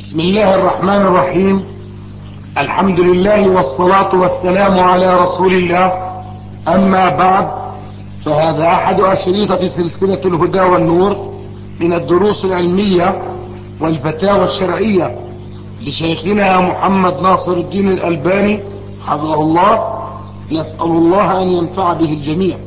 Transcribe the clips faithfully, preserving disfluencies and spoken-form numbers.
بسم الله الرحمن الرحيم. الحمد لله والصلاة والسلام على رسول الله. أما بعد، فهذا أحد أشريطة سلسلة الهدى والنور من الدروس العلمية والفتاوى الشرعية لشيخنا محمد ناصر الدين الألباني حفظه الله. نسأل الله أن ينفع به الجميع.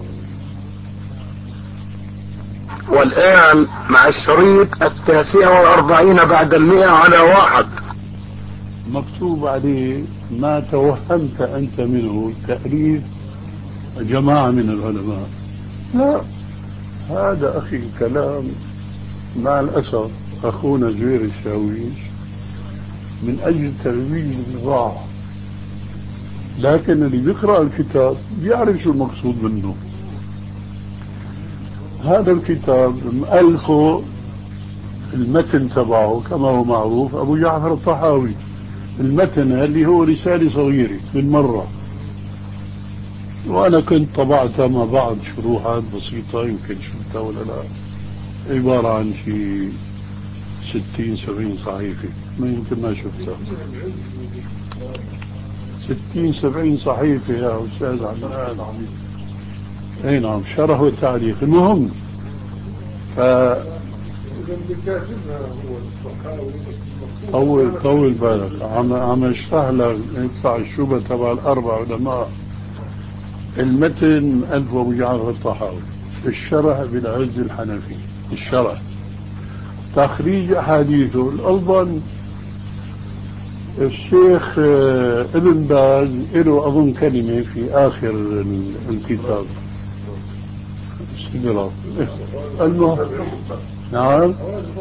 والآن مع الشريط التاسع والأربعين بعد المئة على واحد. مكتوب عليه ما توهمت أنت منه تأليف جماعة من العلماء. لا، هذا أخي كلام مع الأسف أخونا زوير الشاويش من أجل ترويج البضاعة، لكن اللي بيقرأ الكتاب بيعرف شو المقصود منه. هذا الكتاب مؤلفه المتن تبعه كما هو معروف أبو جعفر الطحاوي. المتن اللي هو رسالة صغيرة بالمرة، وأنا كنت طبعتها مع بعض شروحات بسيطة، يمكن شفتها ولا لا، عبارة عن شيء ستين سبعين صحيفة، ما يمكن ما شفتها. ستين سبعين صحيفة يا أستاذ عماد. اي نعم، شرح وتعليق. المهم ف طول طول بالك، عم عم اشرح لك يطلع الشبهة تبع الأربع علماء. المتن ألف أبو جعفر الطحاوي، الشرح بالعز الحنفي، الشرح تخريج أحاديثه الألباني. الشيخ ابن باز له أظن كلمة في آخر الكتاب. المهم نعم،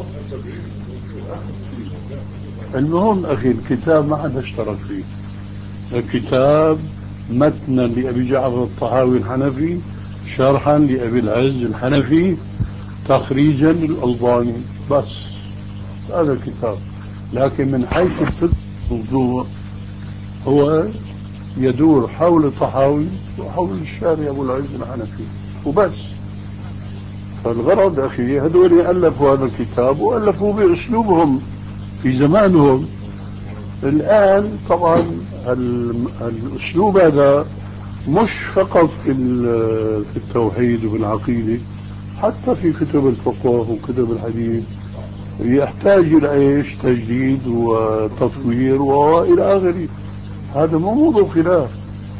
المهم أخي الكتاب ما حدا اشترك فيه. الكتاب متنا لأبي جعفر الطحاوي الحنفي، شرحا لأبي العز الحنفي، تخريجا للألباني، بس هذا الكتاب. لكن من حيث الفقه الموضوع هو يدور حول الطحاوي وحول الشارع أبو العز الحنفي وبس. فالغرض أخي هذول ألفوا هذا الكتاب وألفوا بأسلوبهم في زمانهم. الآن طبعا الأسلوب هذا مش فقط في في التوحيد وفي العقيدة، حتى في كتب الفقه وكتب الحديث يحتاج إلى إيش تجديد وتطوير وإلى آخره. هذا مو موضوع خلاف،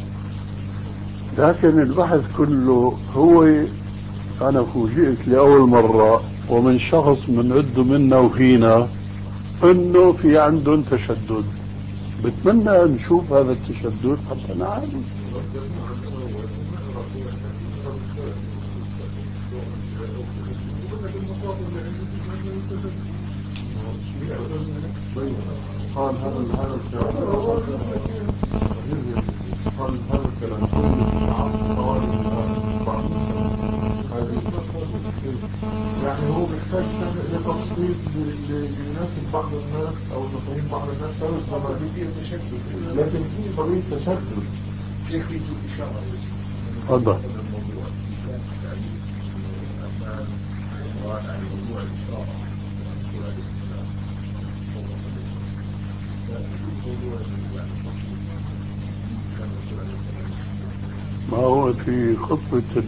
لكن البحث كله هو. أنا فوجئت لأول مرة ومن شخص من عده منا وفينا إنه في عندهم تشدد. بتمنى نشوف هذا التشدد حتى نعالج. قال هذا هذا الكلام قال هذا الكلام يعني هو محتاج لتفصيل ليناسب بعض الناس او لتفهيم بعض الناس. طبعا في تشدد، لكن في طريقه تشدد شيخ في اشاره. تفضل. ما هو في خطبة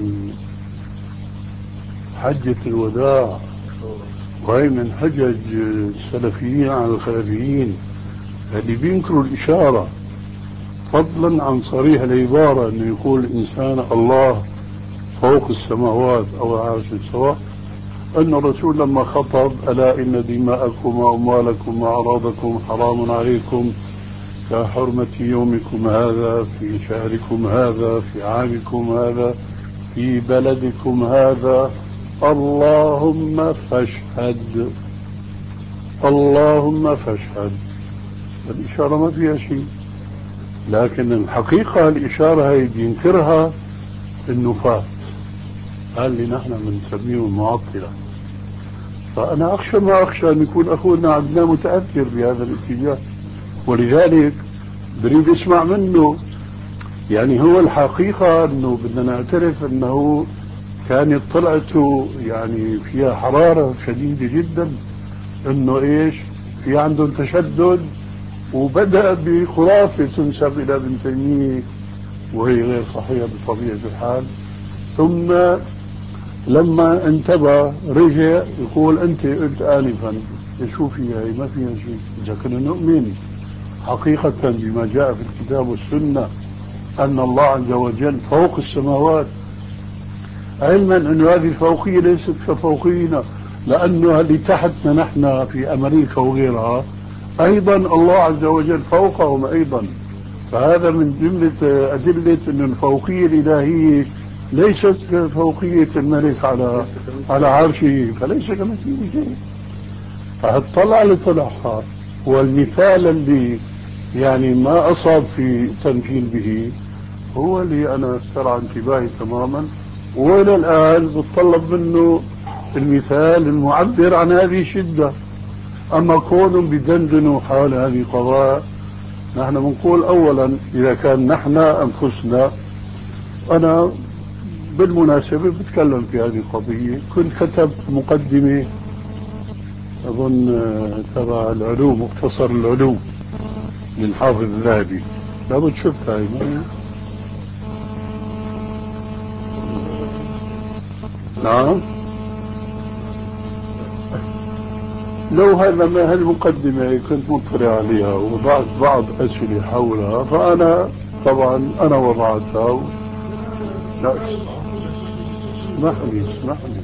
حجة الوداع، وهي من حجج السلفيين على الخلفيين اللي بينكروا الإشارة، فضلا عن صريح العبارة أنه يقول الإنسان الله فوق السماوات أو عرش السواء. أن الرسول لما خطب ألا إن دماءكم وأموالكم وأعراضكم حرام عليكم كحرمة يومكم هذا في شهركم هذا في عامكم هذا في بلدكم هذا، اللهم فاشهد، اللهم فاشهد. الإشارة ما فيها شيء، لكن الحقيقة الإشارة هي بينكرها النفاة، هذا اللي نحن بنسميه المعطلة. فأنا أخشى ما أخشى أن يكون أخونا عندنا متأثر بهذا الاتجاه، ولذلك بريد اسمع منه. يعني هو الحقيقة أنه بدنا نعترف أنه كانت طلعته يعني فيها حرارة شديدة جدا، أنه إيش في عندهم تشدد، وبدأ بخرافة تنسب إلى ابن تيمية وهي غير صحيحة بطبيعة الحال. ثم لما انتبه رجع يقول أنت قلت آنفا شو فيها هي؟ ما فيها شيء. إذا كنا نؤمن حقيقة بما جاء في الكتاب والسنة أن الله عز وجل فوق السماوات، علما أن هذه الفوقية ليست كفوقينا، لأنه اللي تحتنا نحن في أمريكا وغيرها أيضا الله عز وجل فوقهم أيضا. فهذا من جملة أدلة أن الفوقية الإلهية ليست كفوقية الملك على على عرشه، فليس كمثله شيء. فهالطلع اللي طلعها والمثال اللي يعني ما أصاب في تمثيل به هو اللي أنا استرعى انتباهي تماما، وإلى الآن بتطلب منه المثال المعبر عن هذه الشدة. أما كونهم بدندنوا حول هذه قضايا، نحن بنقول أولا إذا كان نحن أنفسنا، أنا بالمناسبة بتكلم في هذه القضية، كنت كتبت مقدمة أظن تبع العلوم، مختصر العلوم للحافظ الذهبي، لا بتشوفها هاي. نعم، لو هذا ما هالمقدمة كنت مطلع عليها ووضعت بعض أسئلة حولها، فأنا طبعا أنا وضعتها و... لا اسمحني اسمحني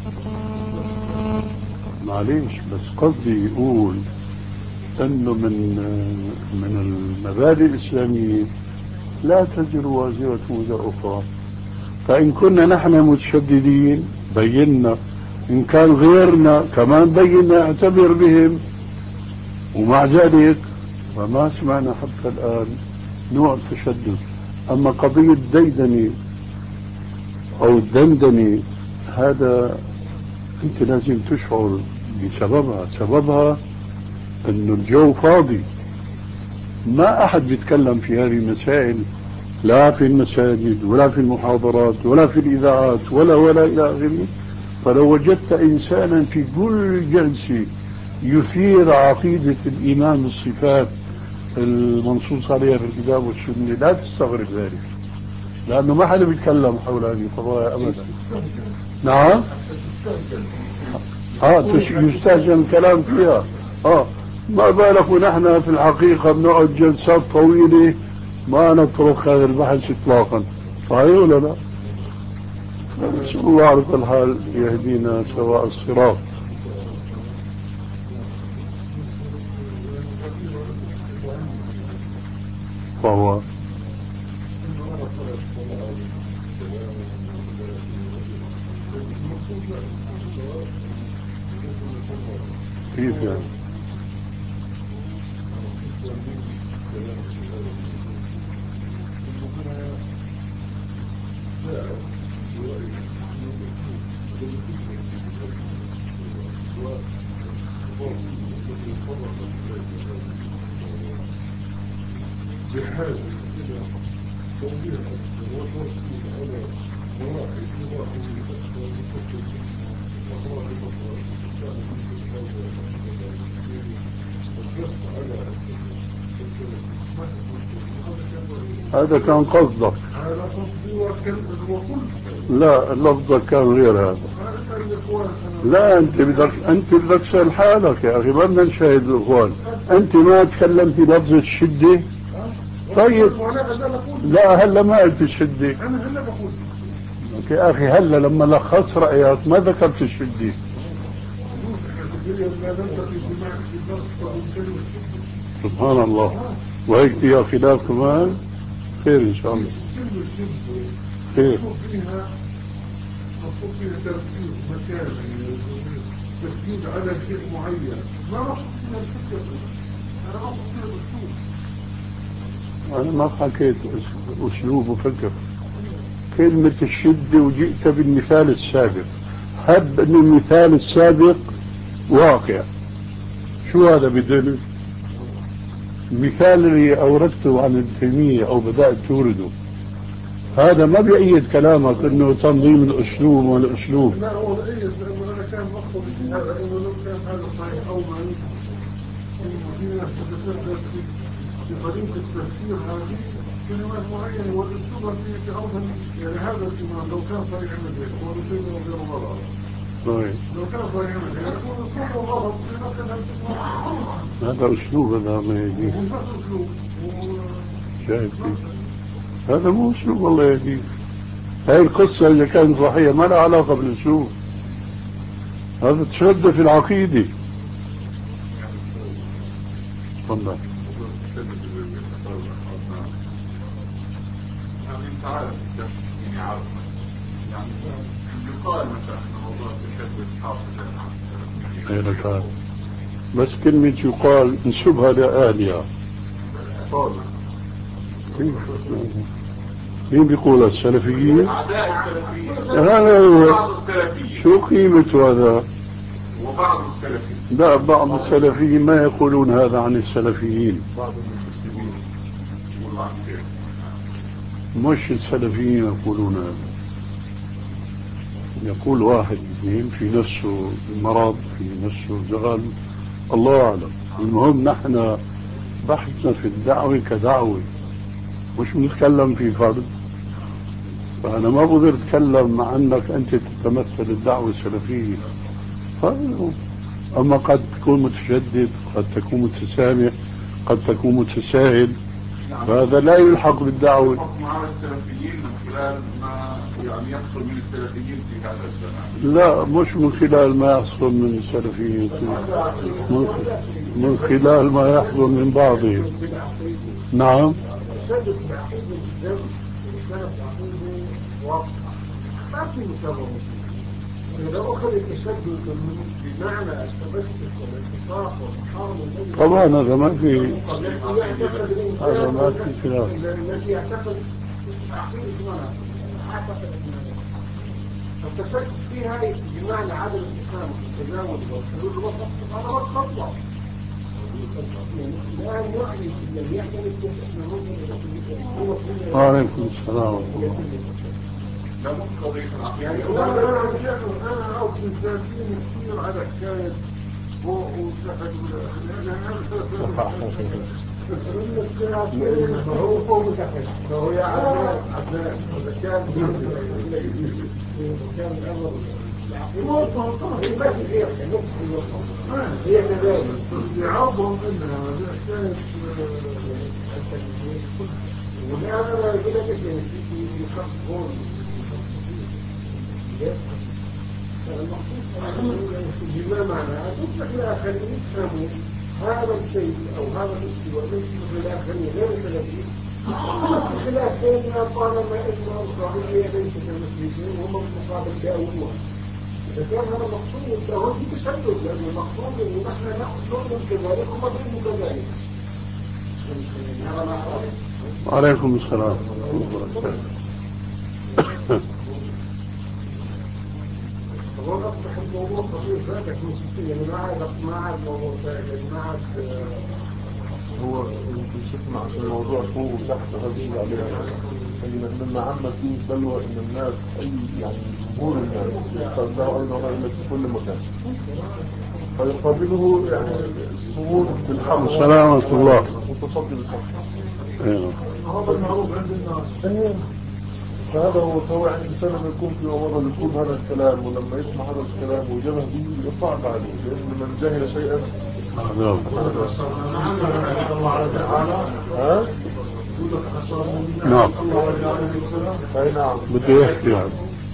معليش، بس قصدي يقول أنه من من المبادئ الإسلامية لا تزر وازرة وزر أخرى. فإن كنا نحن متشددين بينا، إن كان غيرنا كمان بينا اعتبر بهم، ومع ذلك فما سمعنا حتى الآن نوع التشدد. أما قضية ديدني أو الدندني هذا أنت لازم تشعر بسببها. سببها أنه الجو فاضي، ما أحد بيتكلم في هذه المسائل، لا في المساجد ولا في المحاضرات ولا في الإذاعات ولا ولا إلى آخره. فلو وجدت إنسانا في كل جلسة يثير عقيدة الإيمان بالصفات المنصوص عليها في الكتاب والسنة لا تستغرب ذلك، لأنه ما حدا بيتكلم حول هذه القضايا أبدا. نعم، اه يستهجن الكلام فيها. اه ما بالك ونحن في الحقيقة بنقعد جلسات طويلة ما نترك هذا البحث إطلاقا، صحيح ولا لا؟ نسأل الله على كل حال يهدينا سواء الصراط. فهو كيف يعني؟ هذا كان قصدك؟ لا لفظك كان غير هذا. لا انت بدك انت بدك تسأل حالك يا اخي، ما بدنا نشاهد الاخوان. انت ما تكلمت في لفظ الشدة؟ طيب لا هلا ما قلت الشدة. انا هلا بقول يا اخي هلا لما لخصت رايك ما ذكرت الشدة. سبحان الله، وهيك فيها خلاف كمان. خير ان شاء الله، خير. مطلوب فيها تركيز مكان، تركيز على شيء معين، ما مقصود فيها الفكر، انا مقصود فيها الاسلوب. انا ما حكيت اسلوب وفكر، كلمة الشدة وجئت بالمثال السابق. هب ان المثال السابق واقع. شو هذا بدل؟ المثال اللي اوردته عن ابن تيمية او بدأت تورده هذا ما بيأيد كلامك انه تنظيم الاسلوب والاسلوب. لا هو بيأيد، لانه انا كان مقصد في هذا انه لو كان هذا صحيح او ما في طريقة التفسير هذه كلمات معينة والأسلوب في أوضح يعني هذا الإمام لو كان صحيح مثله هو نسيبه وغير غلط. لو كان صحيح مثله يكون أسلوبه غلط هذا أسلوب هذا ما يهديك. هذا أسلوب. شايف هذا مو أسلوب الله يهديك. هاي القصة اللي كان صحيحة ما لها علاقة بالأسلوب. هذا تشد في العقيدة. تفضل. انت عارف يعني عارف يعني يقال مثلا ان موضوع التشدد حاصل غيرك عارف بس كلمة يقال نسبها لآلهة. مين بيقول السلفيين؟ أعداء السلفيين. هذا هو. بعض السلفيين. شو قيمة هذا؟ وبعض السلفيين. لا بعض السلفيين ما يقولون هذا عن السلفيين. بعض المسلمين يقولوا عن كده. مش السلفيين يقولون هذا. يقول واحد اثنين في نفسه مرض في نفسه زغل الله أعلم. المهم نحن بحثنا في الدعوة كدعوة مش بنتكلم في فرد. فأنا ما بقدر أتكلم عنك أنت تتمثل الدعوة السلفية. أما قد تكون متشدد قد تكون متسامح قد تكون متساهل فهذا لا يلحق بالدعوة. حكم على السلفيين من خلال ما يعني يحصل من السلفيين في هذا الزمان. لا مش من خلال ما يحصل من السلفيين من خلال ما يحصل من بعضهم. نعم. إذا أخذ التشدد بمعنى التمسك والانتصاف والمحاربة طبعا هذا ما في هذا ما في خلاف. الذي يعتقد التشدد فيها بمعنى عدم التسامح والتجاوز والحلول الوسط هذا هو الخطوة. الآن يعني الذي يعتمد وعليكم السلام ورحمة الله. لا مش قضية يعني أنا أنا عاوز الثلاثين كثير على حكاية فوق وتحت ولا هو فوق وتحت فهو يا عدنان عدنان إذا كان كان الأمر هي كذلك يعظهم إنها حكاية والآن أنا أقول لك في خمس فوق بما معنى أن تصبح الآخرين يفهموا هذا الشيء أو هذا الاستواء ليس مثل الآخرين غير السلفيين بخلاف بيننا طالما أن الصحيحية ليست المسلمين هم المقابل جاوبوها. إذا كان هذا المقصود فهو في تشدد لأن المقصود أن نحن نؤمن كذلك هم بينهم كذلك. وعليكم السلام ورحمة الله وبركاته. هو أصبح الموضوع خطير ذاتك مستقيم يعني ما عاد ما عاد موضوع ثاني ما عاد هو تسمع عشان الموضوع فوق وتحت هذه عليها يعني لما عمت فيه بلوى ان الناس اي يعني جمهور الناس يستخدموا ايضا رأينا في كل مكان فيقابله يعني الصمود بالحق سلامة الله متصدي بالحق. ايوه هذا المعروف عند الناس. فهذا هو فهو يعني الإنسان لما يكون في أمره يقول هذا الكلام ولما يسمع هذا الكلام ويجبه به يصعب عليه لأن من جهل شيئا نعم أي نعم بده يحكي هذا.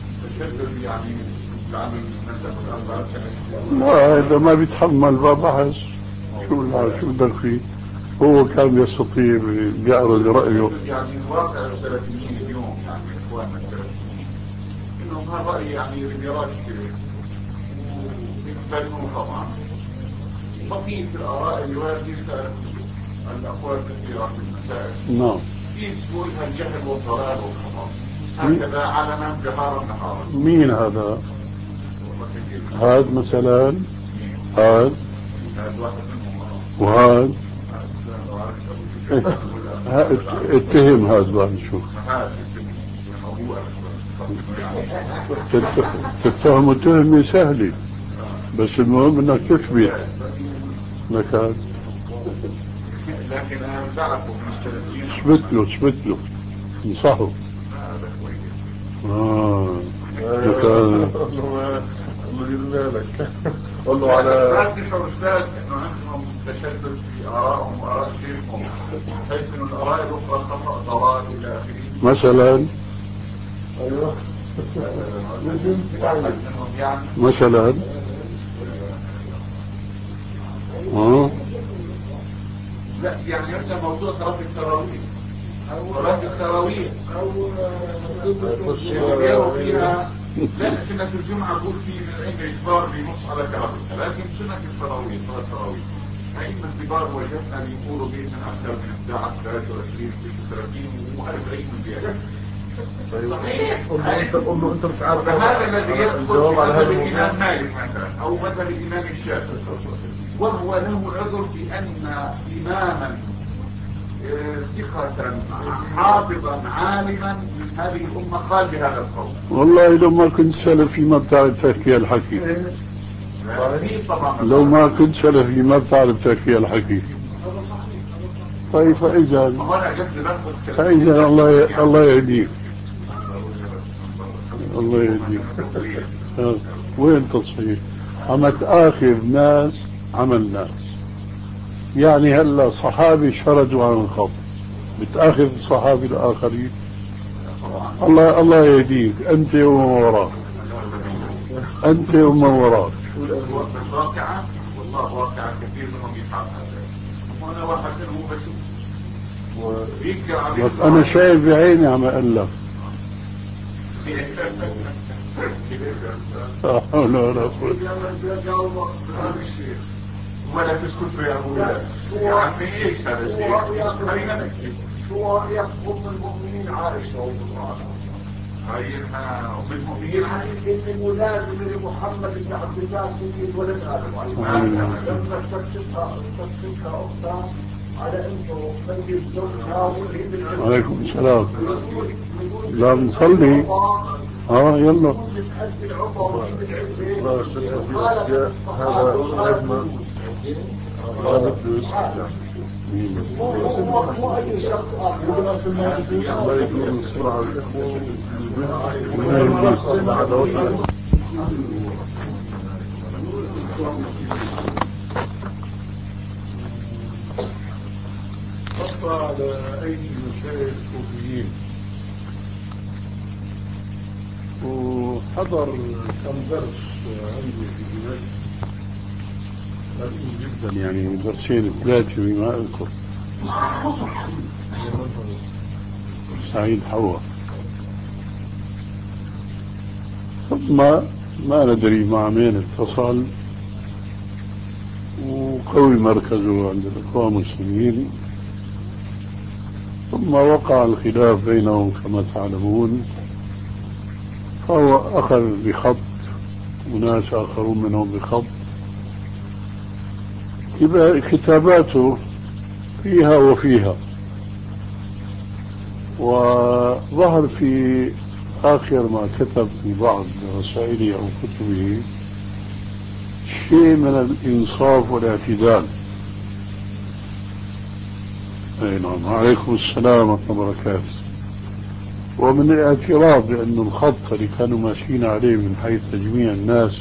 لا هذا ما بيتحمل بحث شو شو بدك فيه. هو كان يستطيع يعرض رأيه. يعني واقع السلفيين اليوم يعني إخواننا السلفيين إنهم هالرأي يعني ريبيراج كبير ويقبلوه طبعا وفي في الآراء الواردة الأقوال كثيرة في المسائل. نعم. في سهولها الجهل والضلال والخطأ هكذا علنا جهارا نهارا. مين هذا؟ هذا مثلا هذا وهذا اتهم هذا بقى نشوف. تتهم تهمة سهلة بس المهم انك تثبت انك هذا لكن انا بعرفه من السلفيين. اثبت له اثبت له انصحه. هذا كويس. اه الله يرضى لك. قول له على لا تشعر استاذ انه عندهم تشدد في ارائهم واراء شيخهم حيث ان الاراء الاخرى خطا ضلال الى اخره. مثلا ايوه يعني مثلا اه لا يعني مثلا موضوع صلاه التراويح صلاه التراويح او فيها لا سنة الجمعة أقول في من العلم إجبار بنص على كرامتها، لكن سنة التراويح صلاة التراويح أئمة الكبار وجدنا بيقولوا به من أكثر من الساعة ثلاثة وعشرين وثلاثين وأربعين دقيقة. صحيح. قول له انت قول له انت مش عارف هذا الذي يدخل الجواب في على مذهب هذا الإمام مالك مثلا أو مذهب الإمام الشافعي، وهو له عذر في أن إماما ثقة حافظا عالما من هذه الأمة قال بهذا القول. والله لو ما كنت سلفي ما بتعرف تحكي الحكي. لو ما كنت سلفي ما بتعرف تحكي الحكي. طيب فإذا فإذا الله الله يهديك الله يهديك. وين تصحيح؟ عم تآخذ ناس عمل ناس، يعني هلا صحابي شردوا عن الخط بتآخذ الصحابي الآخرين. الله الله يهديك أنت ومن وراك أنت ومن وراك. واقعا والله واقعا كثير منهم يفعل هذا وانا واحد منهم بشوف وينكر عليه. بس أنا شايف بعيني عم أقول لا حول ولا قوة. ولا تسكت يا ابويا يا عمي ايش هذا الشيء؟ خلينا نحكي. شو رأيك أم المؤمنين عائشة رضي الله عنها؟ هاي ام المؤمنين يعني إن ملازم لمحمد بن عبد الله سيد ولد آدم عليه السلام لما استفتتها استفتتها أختها على إنه خلي الزوجها وهي بالعلم. عليكم السلام. لا بنصلي. اه يلا. هذا أجمل. هذا هو أي شخص آخر الله يكون السرعة خطة على أيدي المشايخ الصوفيين، وحضر كم درس عندي في دمشق قليل جدا، يعني درسين ثلاثة بما أذكر. سعيد حوا، ثم ما ندري مع مين اتصل وقوي مركزه عند الإخوان المسلمين، ثم وقع الخلاف بينهم كما تعلمون، فهو أخذ بخط وناس آخرون منهم بخط. كتاباته فيها وفيها، وظهر في آخر ما كتب في بعض رسائله أو كتبه شيء من الإنصاف والاعتدال. أي نعم. عليكم السلام ورحمة الله وبركاته. ومن الاعتراف بأن الخط اللي كانوا ماشيين عليه من حيث تجميع الناس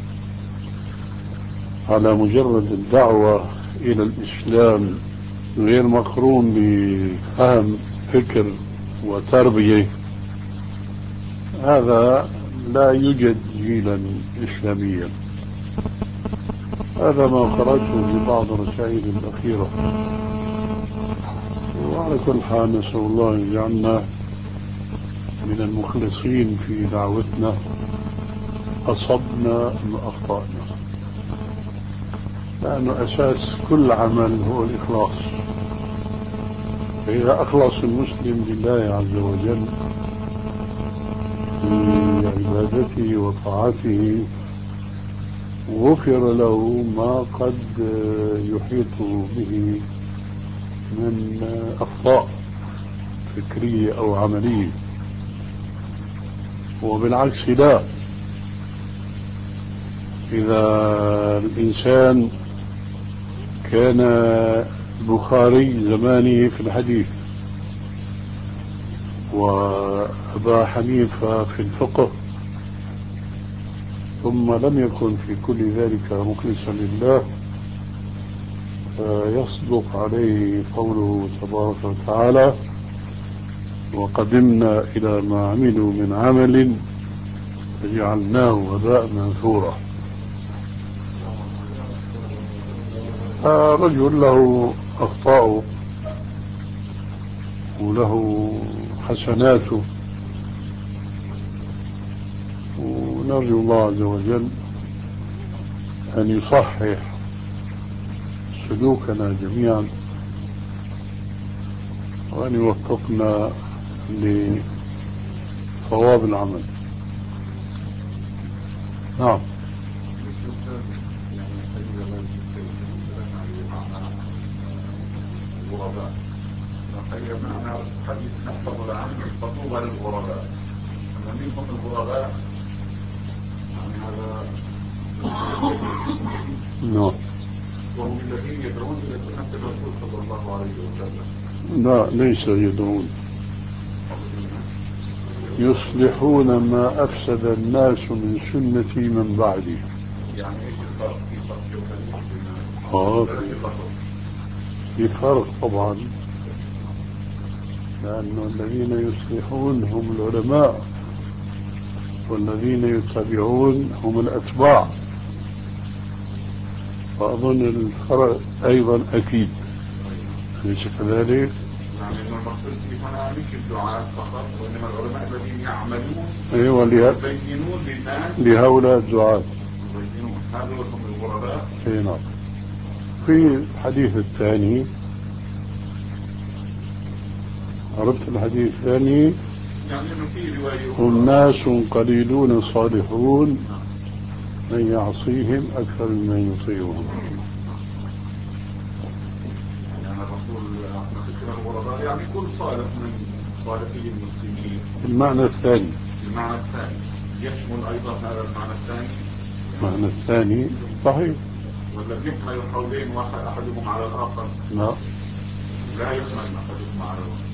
على مجرد الدعوة إلى الإسلام غير مقرون بفهم فكر وتربية، هذا لا يوجد جيلا إسلاميا. هذا ما قرأته في بعض الرسائل الأخيرة. وعلى كل حال نسأل الله أن يجعلنا من المخلصين في دعوتنا، أصبنا أم أخطأنا، لأنه أساس كل عمل هو الإخلاص. فإذا أخلص المسلم لله عز وجل في عبادته وطاعته غفر له ما قد يحيط به من أخطاء فكرية أو عملية. وبالعكس لا، إذا الإنسان كان البخاري زمانه في الحديث، وأبا حنيفة في الفقه، ثم لم يكن في كل ذلك مخلصا لله، فيصدق عليه قوله تبارك وتعالى: وقدمنا إلى ما عملوا من عمل فجعلناه هباء منثورا. رجل له أخطاءه وله حسناته، ونرجو الله عز وجل أن يصحح سلوكنا جميعا، وأن يوفقنا لصواب العمل. نعم. الغرباء نخير معنا حديث نحفظ العام فطوبى للغرباء. أما مين هم الغرباء؟ يعني هذا نعم. وهم الذين يدعون إلى سنة الرسول صلى الله عليه وسلم. لا، ليس يدعون، يصلحون ما أفسد الناس من سنتي من بعدي. يعني إيش الفرق في فرق آه في فرق طبعا، لأن الذين يصلحون هم العلماء، والذين يتبعون هم الأتباع، فأظن الفرق أيضا أكيد، أليس كذلك؟ يعني المقصود هنا مش الدعاة فقط، وإنما العلماء الذين يعملون أيوة يبينون للناس لهؤلاء الدعاة، يبينون هذول هم الغرباء. أي نعم. في الحديث الثاني، عرفت الحديث الثاني؟ يعني إنه في رواية هم ناس قليلون صالحون من يعصيهم أكثر من يطيعهم. يعني الرسول نحن الغرباء يعني كل صالح من صالحي المسلمين. المعنى الثاني. المعنى الثاني يشمل أيضا هذا المعنى الثاني. المعنى الثاني صحيح. ولا يحمل القولين واحد أحدهم على الآخر؟ لا، لا يحمل أحدهم على الآخر.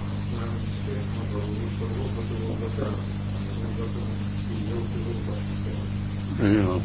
ايوه.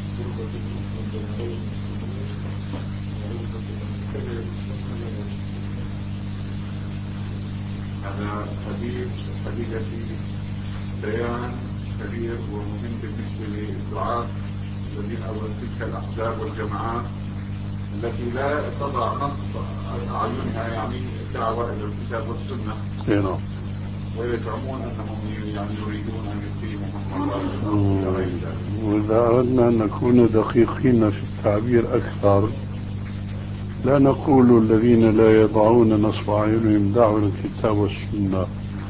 هذا حديث حديث بيان كبير ومهم بالنسبة للدعاة الذين أو تلك الأحزاب والجماعات التي لا تضع نصب أعينها يعني الدعوة إلى الكتاب والسنة. ايوه. ويزعمون أنهم يعني يريدون أن يقيموا حكم الله. وإذا أردنا أن نكون دقيقين في التعبير أكثر، لا نقول الذين لا يضعون نصب أعينهم دعوة الكتاب والسنة،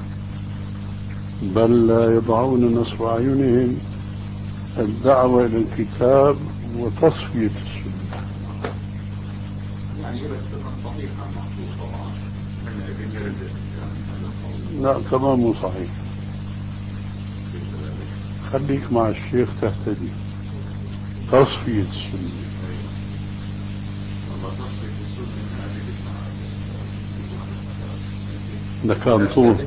بل لا يضعون نصب أعينهم الدعوة إلى الكتاب وتصفية السنة. يعني يرد صحيحا محفوظ طبعا من ابن يرد. لا، تمام صحيح. خليك مع الشيخ تهتدي. تصفية السنة. ده كان طول.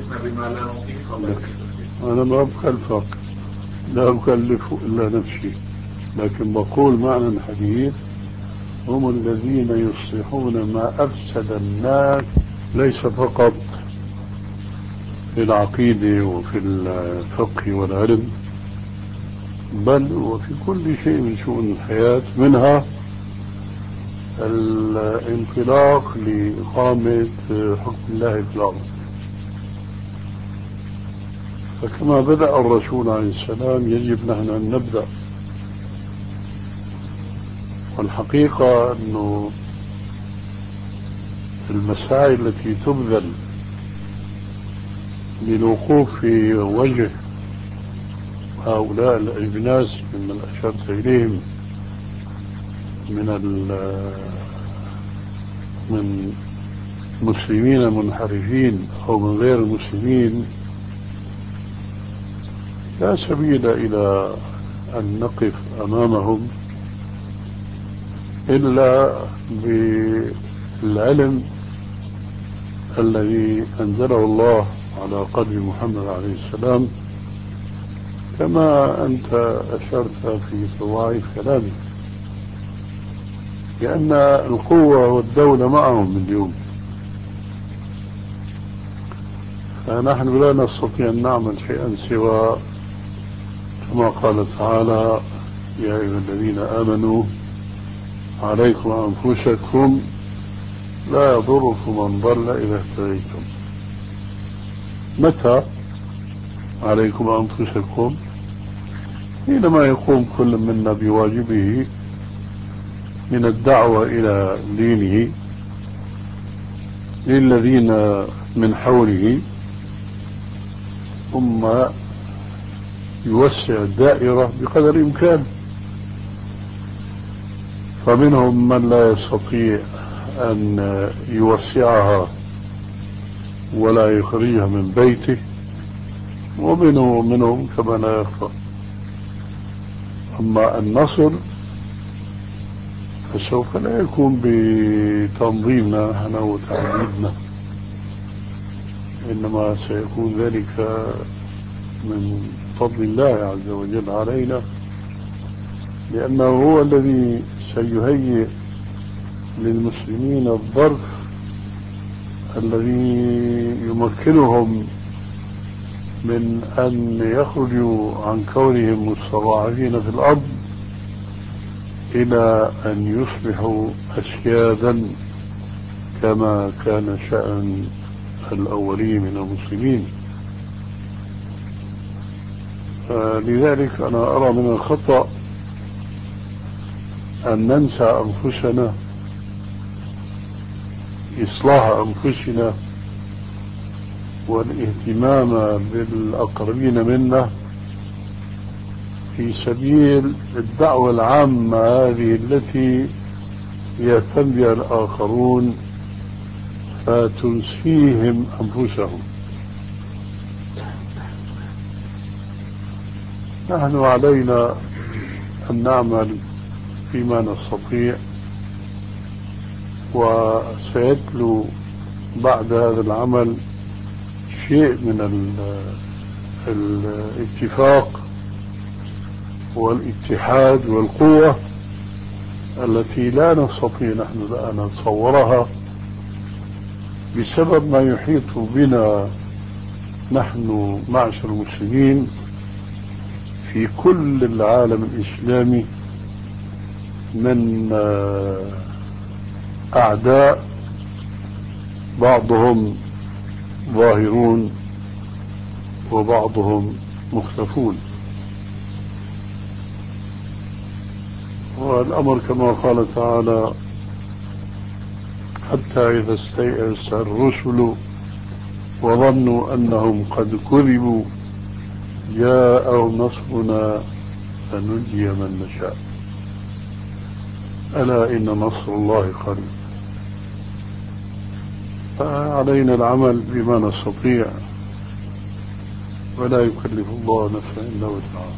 أنا ما بكلفك، لا أكلف إلا نفسي، لكن بقول معنى الحديث: هم الذين يصلحون ما أفسد الناس، ليس فقط في العقيدة وفي الفقه والعلم، بل وفي كل شيء من شؤون الحياة، منها الانطلاق لإقامة حكم الله في الأرض. فكما بدأ الرسول عليه السلام يجب نحن أن نبدأ. والحقيقة أنه المساعي التي تبذل للوقوف في وجه هؤلاء الأجناس ممن أشرت إليهم من من مسلمين منحرفين أو من غير المسلمين، لا سبيل إلى أن نقف أمامهم إلا العلم الذي أنزله الله على قدر محمد عليه السلام، كما أنت أشرت في ضواعف كلامك، لأن القوة والدولة معهم اليوم، فنحن لا نستطيع أن نعمل شيئا سوى كما قال تعالى: يا أيها الذين آمنوا عليكم أنفسكم لا يضركم من ضل إذا اهتديتم. متى عليكم أنفسكم؟ حينما يقوم كل منا بواجبه من الدعوة إلى دينه للذين من حوله، ثم يوسع الدائرة بقدر إمكانه. فمنهم من لا يستطيع أن يوسعها ولا يخرجها من بيته، ومنهم منهم كما لا يخفى. أما النصر فسوف لا يكون بتنظيمنا نحن وتعديدنا، إنما سيكون ذلك من فضل الله عز وجل علينا، لأنه هو الذي سيهيئ للمسلمين الظرف الذي يمكنهم من أن يخرجوا عن كونهم مستضعفين في الأرض إلى أن يصبحوا أسيادا كما كان شأن الأولين من المسلمين. لذلك أنا أرى من الخطأ أن ننسى أنفسنا، إصلاح أنفسنا والاهتمام بالأقربين منا في سبيل الدعوة العامة هذه التي يهتم بها الآخرون فتنسيهم أنفسهم. نحن علينا أن نعمل فيما نستطيع، وسيتلو بعد هذا العمل شيء من الاتفاق والاتحاد والقوة التي لا نستطيع نحن الآن نتصورها بسبب ما يحيط بنا نحن معشر المسلمين في كل العالم الإسلامي من أعداء، بعضهم ظاهرون وبعضهم مختفون. والأمر كما قال تعالى: حتى إذا استيأس الرسل وظنوا أنهم قد كذبوا جاءهم نصرنا فنجي من نشاء ألا إن نصر الله قريب. فعلينا العمل بما نستطيع، ولا يكلف الله نفسا إلا وسعها،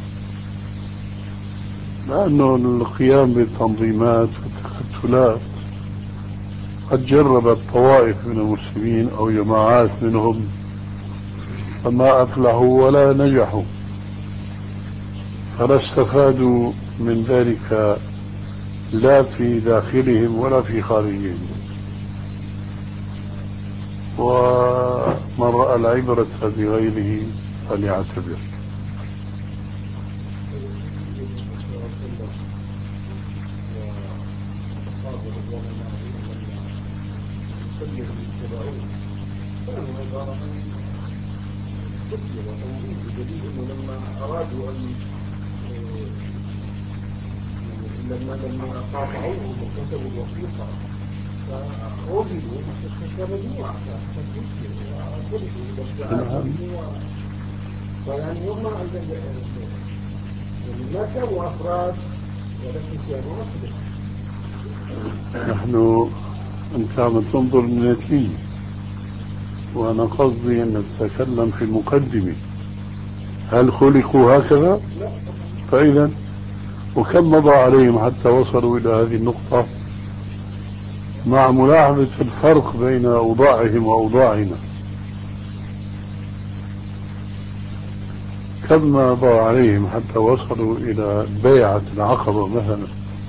لأنه القيام بالتنظيمات والتكتلات قد جربت طوائف من المسلمين أو جماعات منهم فما أفلحوا ولا نجحوا، فلا استفادوا من ذلك لا في داخلهم ولا في خارجهم. ومن رأى العبرة بغيره فليعتبر. لما أرادوا أن لما لما قاطعوه وكتبوا الوثيقة فوجدوا كمجموعة فيعني هم ما كانوا أفراد ولكن كانوا أفراد. نحن أنت عم تنظر للنتيجة، وأنا قصدي أن نتكلم في المقدمة. هل خلقوا هكذا؟ فإذا وكم مضى عليهم حتى وصلوا إلى هذه النقطة؟ مع ملاحظة الفرق بين أوضاعهم وأوضاعنا. كم مضى عليهم حتى وصلوا إلى بيعة العقبة مثلا؟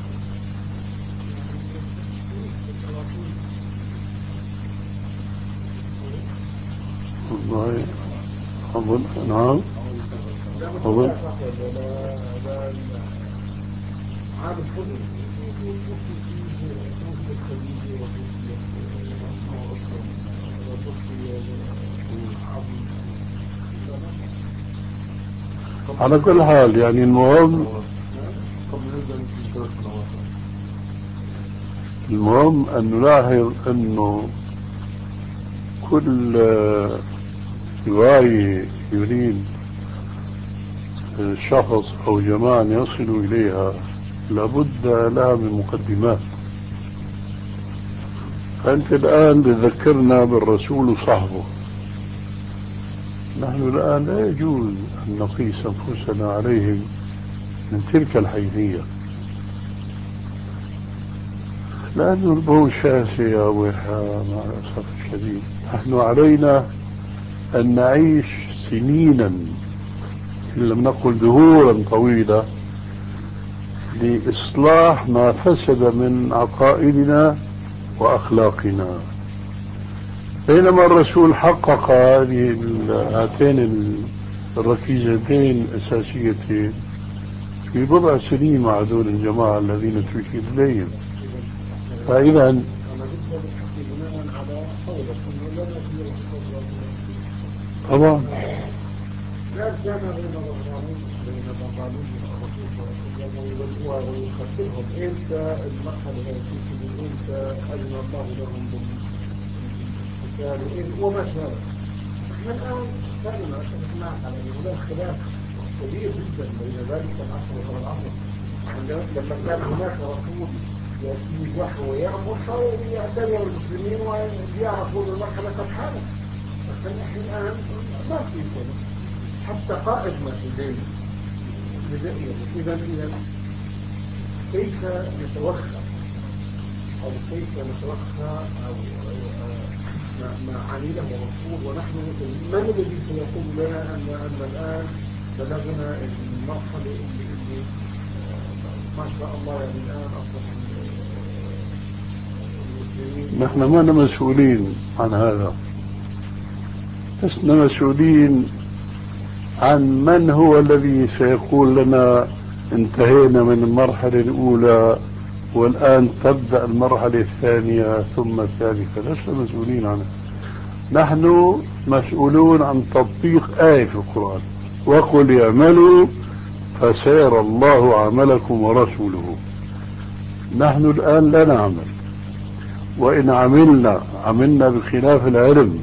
والله أظن نعم أظن على كل حال يعني المهم المهم أن نلاحظ أنه كل غاية يريد شخص أو جماعة يصلوا إليها لابد لها من مقدمات. فأنت الآن تذكرنا بالرسول وصحبه. نحن الآن لا يجوز أن نقيس أنفسنا عليهم من تلك الحيثية، لأن البو شاسع يا ويحا مع الأسف الشديد. نحن علينا أن نعيش سنينا إن لم نقل دهورا طويلة لإصلاح ما فسد من عقائدنا وأخلاقنا، بينما الرسول حقق هذه هاتين الركيزتين الأساسيتين في بضع سنين مع دول الجماعة الذين تشير إليهم. فإذا طبعا لا كان بين الرسول بين الرسول ويخبرهم امتى المرحله التي تكون امتى اذن الله لهم بالقتال وما شابه. احنا الان كلمه احنا على هناك خلاف كبير جدا بين ذلك العصر والعصر. لما كان هناك رسول يأتي الوحي ويأمر فيعتبر المسلمين ويعرفون المرحله قد حانت. لكن احنا الان ما في شيء حتى قائد ما في الليل. إذا إذا كيف نتوخى أو كيف نتوخى أو ما عمله الرسول ونحن من الذي سيقول لنا أن أن الآن بلغنا المرحلة اللي, اللي ما شاء الله يعني الآن أصبح المسلمين. نحن ما مسؤولين عن هذا، لسنا مسؤولين عن من هو الذي سيقول لنا انتهينا من المرحلة الأولى والآن تبدأ المرحلة الثانية ثم الثالثة. لسنا مسؤولين عنها. نحن مسؤولون عن تطبيق آية في القرآن: وقل اعملوا فسيرى الله عملكم ورسوله. نحن الآن لا نعمل، وإن عملنا عملنا بخلاف العلم.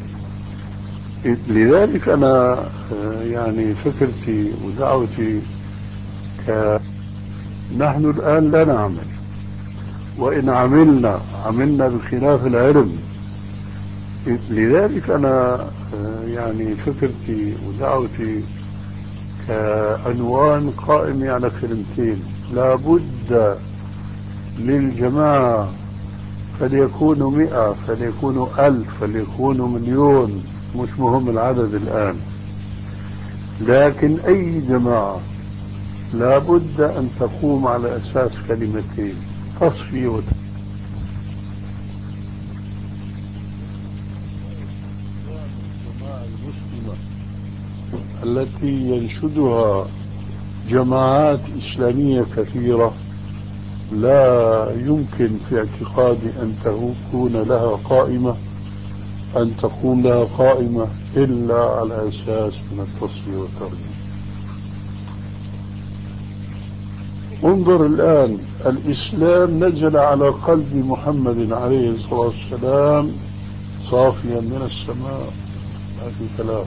لذلك أنا يعني فكرتي ودعوتي ك... نحن الآن لا نعمل، وإن عملنا عملنا بخلاف العلم. لذلك أنا يعني فكرتي ودعوتي كعنوان قائم على كلمتين: لا بد للجماعة، فليكونوا مئة، فليكونوا ألف، فليكونوا مليون، مش مهم العدد الآن، لكن أي جماعة لا بد أن تقوم على أساس كلمتين: تصفية وتنمية. الجماعة المسلمة التي ينشدها جماعات إسلامية كثيرة لا يمكن في اعتقادي أن تكون لها قائمة أن تقوم لها قائمة إلا على أساس من التصفية والترميم. انظر الآن، الإسلام نزل على قلب محمد عليه الصلاة والسلام صافيا من السماء، ما في كلام.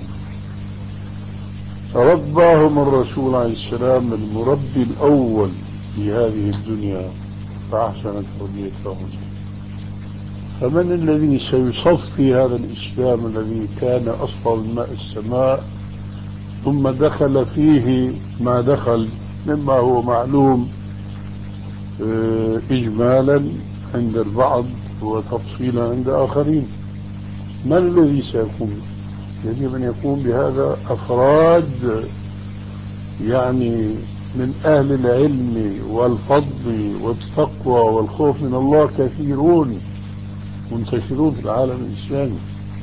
رباهم الرسول عليه السلام المربي الأول في هذه الدنيا فأحسن تربيتهم. فمن الذي سيصفي هذا الإسلام الذي كان أصفى من ماء السماء ثم دخل فيه ما دخل مما هو معلوم إجمالا عند البعض وتفصيلا عند آخرين. من الذي سيقوم؟ يجب أن يقوم بهذا أفراد يعني من أهل العلم والفضل والتقوى والخوف من الله كثيرون منتشرون في العالم الإسلامي،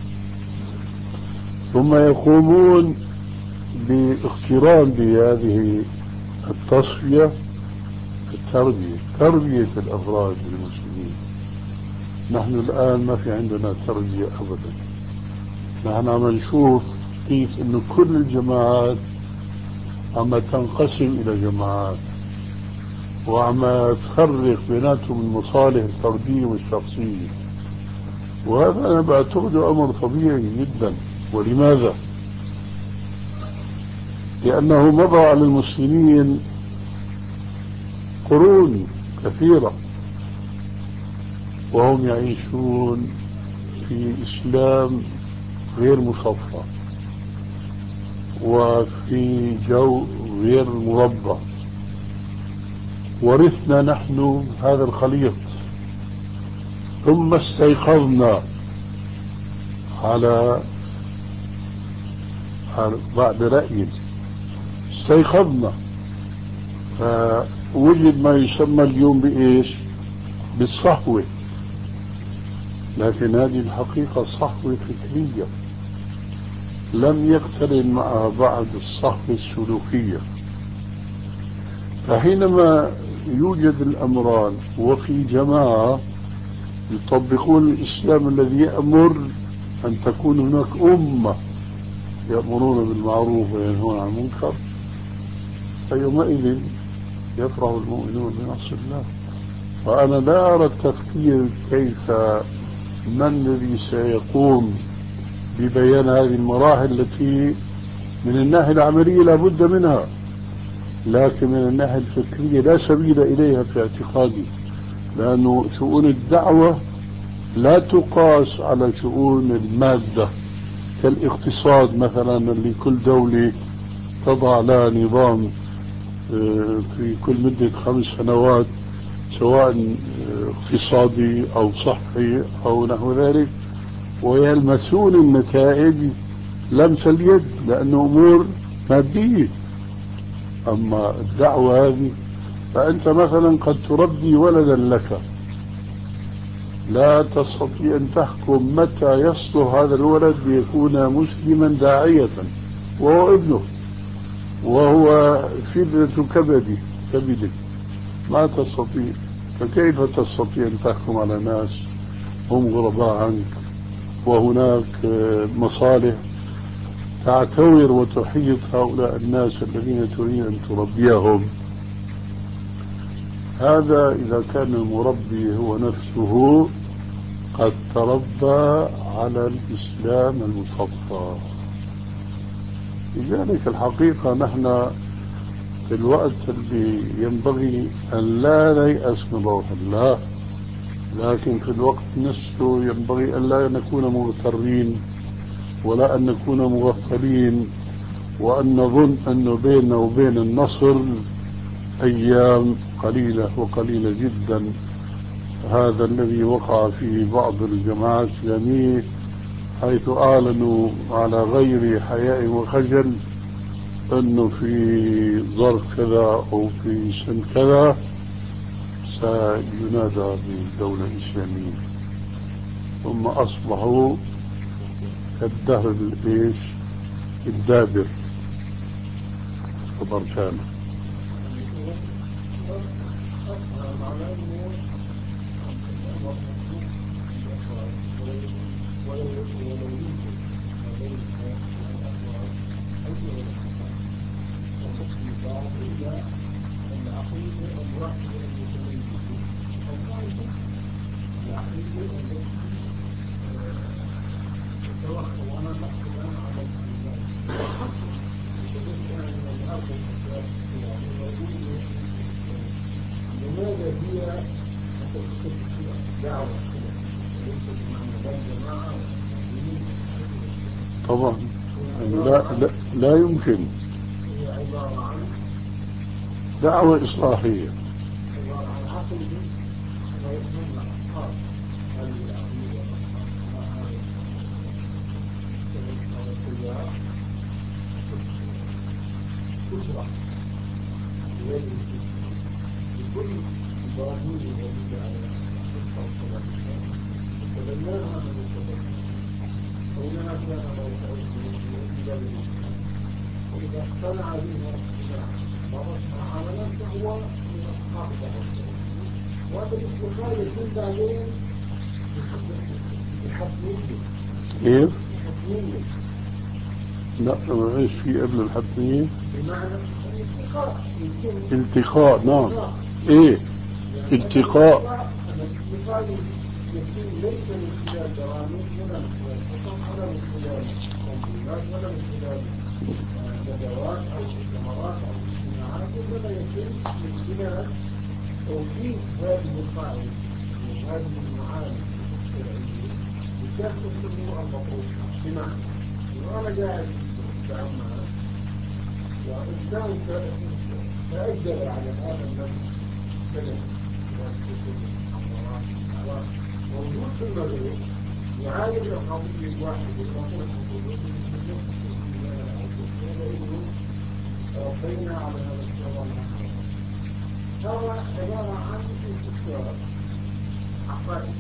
ثم يقومون باقتران بهذه التصفية التربية تربية الأفراد المسلمين. نحن الآن ما في عندنا تربية أبدا. نحن عم نشوف كيف إنه كل الجماعات عم تنقسم إلى جماعات وعم تفرق بيناتهم المصالح الفردية والشخصية، وهذا أنا بعتقده أمر طبيعي جدا. ولماذا؟ لأنه مضى على المسلمين قرون كثيرة وهم يعيشون في إسلام غير مصفى وفي جو غير مربع. ورثنا نحن هذا الخليط، ثم استيقظنا على بعد رأي استيقظنا فوجد ما يسمى اليوم بإيش؟ بالصحوة. لكن هذه الحقيقة صحوة فكرية لم يقترن معها بعد الصحوة السلوكية. فحينما يوجد الأمران وفي جماعة يطبقون الإسلام الذي يأمر أن تكون هناك أمة يأمرون بالمعروف وينهون عن المنكر، فيومئذ يفرح المؤمنون بنصر الله. فأنا لا أرى التفكير كيف من الذي سيقوم ببيان هذه المراحل التي من الناحية العملية لا بد منها، لكن من الناحية الفكرية لا سبيل إليها في اعتقادي. لأنه شؤون الدعوة لا تقاس على شؤون المادة كالاقتصاد مثلا، اللي كل دولة تضع لها نظام في كل مدة خمس سنوات سواء اقتصادي أو صحي أو نحو ذلك، ويلمسون النتائج لمس اليد لأنه أمور مادية. أما الدعوة هذه فأنت مثلا قد تربي ولدا لك، لا تستطيع أن تحكم متى يصلح هذا الولد ليكون مسلما داعية، وهو ابنه وهو فدية كبدي كبدك، ما تستطيع. فكيف تستطيع أن تحكم على ناس هم غرباء عنك وهناك مصالح تعتور وتحيط هؤلاء الناس الذين تريد أن تربيهم؟ هذا إذا كان المربي هو نفسه قد تربى على الإسلام المصفى. لذلك الحقيقة نحن في الوقت اللي ينبغي أن لا نيأس من روح الله، لكن في الوقت نفسه ينبغي أن لا نكون مغترين ولا أن نكون مغفلين وأن نظن أنه بيننا وبين النصر أيام قليلة وقليلة جدا. هذا الذي وقع فيه بعض الجماعات الإسلامية حيث أعلنوا على غير حياء وخجل أنه في ظرف كذا أو في سن كذا سينادى بالدولة الإسلامية، ثم أصبحوا كالدهر الإيش الدابر وبركان. لماذا هي دعوة طبعا لا, لا, لا يمكن. هي عبارة عن دعوة إصلاحية. عبارة عن عقل ويتمنى أصحاب وإذا اقتنع بها وأصبح عملا فهو من أصحاب الرسول. وهذا الاستقرار يكون بعدين بحتمية. إيه؟ بحتمية. لا ايش في قبل الحتمية؟ بمعنى الالتقاء. التقاء نعم. ايه؟ التقاء. الالتقاء يكون ليس من خلال برامج ولا من خلال خطط ولا من خلال تنظيمات ولا من خلال ندوات او مؤتمرات او اجتماعات، وإنما يتم من خلال توفيق هذه القاعدة وهذه المعاني الشرعية بكافة الامور المطروحة. بمعنى انه انا قاعد في عمان وانسان تأجل على هذا النفس سنة موجود في المغرب يعالج القضية الواحدة ويقول ربينا على هذا الشغل. هذا عبارة عن استفسار عقائدي.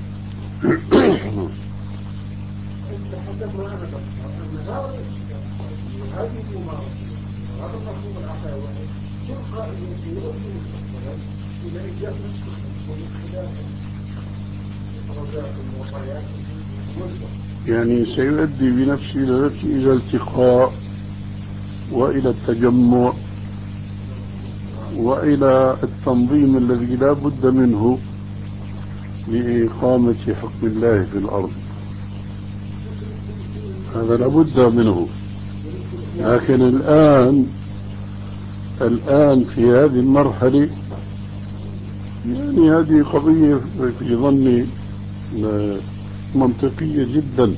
انت حسب ما انا بفهم ان هذا الاستفسار وهذه الممارسة وهذا المفهوم العقائدي تلقائيا يؤدي مستقبلا الى ايجاد مستقبل ومن خلال الرجاء والوقايات والوجه. يعني سيؤدي بنفسه لنفسه إلى التقاء وإلى التجمع وإلى التنظيم الذي لا بد منه لإقامة حكم الله في الأرض. هذا لا بد منه. لكن الآن الآن في هذه المرحلة يعني هذه قضية في ظني منطقية جدا.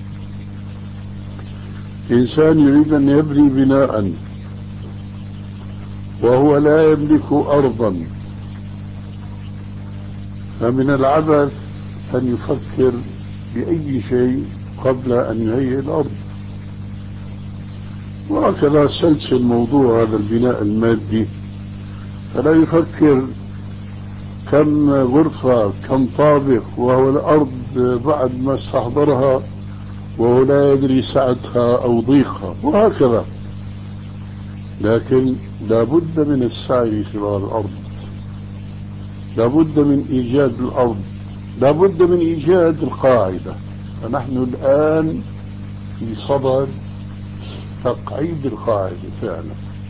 إنسان يريد أن يبني بناء وهو لا يملك أرضا، فمن العبث أن يفكر بأي شيء قبل أن يهيئ الأرض. وهكذا سلسل موضوع هذا البناء المادي، فلا يفكر كم غرفة كم طابق وهو الأرض بعد ما استحضرها وهو لا يدري سعتها أو ضيقها، وهكذا. لكن لا بد من السعي في الأرض، لا بد من إيجاد الأرض، لا بد من إيجاد القاعدة. فنحن الآن في صدد تقعيد القاعدة فعلا.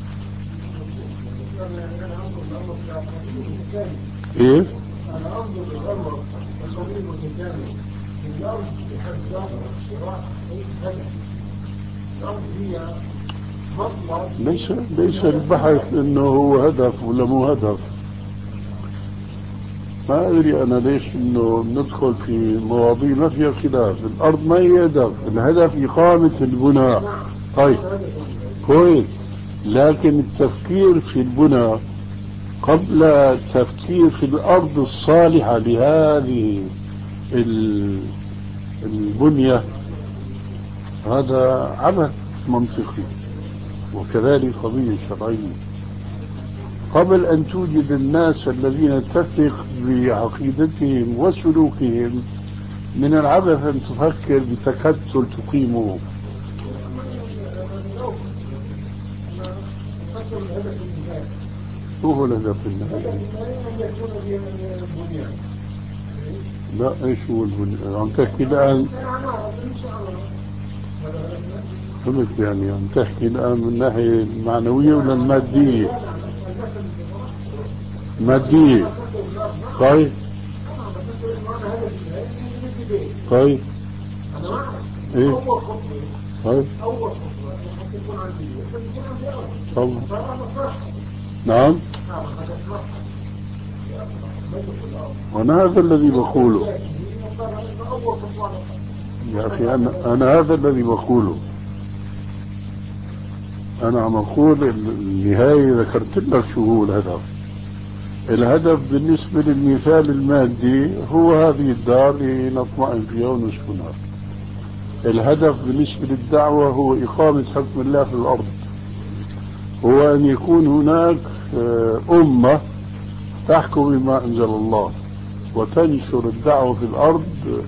إيه؟ أنا أنظر للأمر القضية المتكامل. الأرض بحد ذاتها شراء هدف. الأرض هي مطلب. ليس ليس البحث إنه هو هدف ولا مو هدف. ما أدري أنا ليش إنه ندخل في مواضيع ما فيها خلاف. الأرض ما هي هدف، الهدف إقامة البناء. طيب كويس، لكن التفكير في البناء قبل التفكير في الأرض الصالحة لهذه البنية هذا عبث منطقي، وكذلك قضية شرعية. قبل أن توجد الناس الذين تثق بعقيدتهم وسلوكهم، من العبث أن تفكر بتكتل تقيمه. شو هو الهدف النهائي؟ لا ايش هو البنيان؟ عم تحكي الآن فهمت يعني عم تحكي الآن من الناحية المعنوية ولا المادية؟ مادية. طيب طيب ايه طيب طيب نعم. وانا هذا الذي بقوله يا اخي، انا انا هذا الذي بقوله. انا عم اقول النهاية ذكرت لك شو هو الهدف. الهدف بالنسبة للمثال المادي هو هذه الدار اللي نطمئن فيها ونسكنها. الهدف بالنسبة للدعوة هو إقامة حكم الله في الأرض، هو أن يكون هناك أمة تحكم بما أنزل الله وتنشر الدعوة في الأرض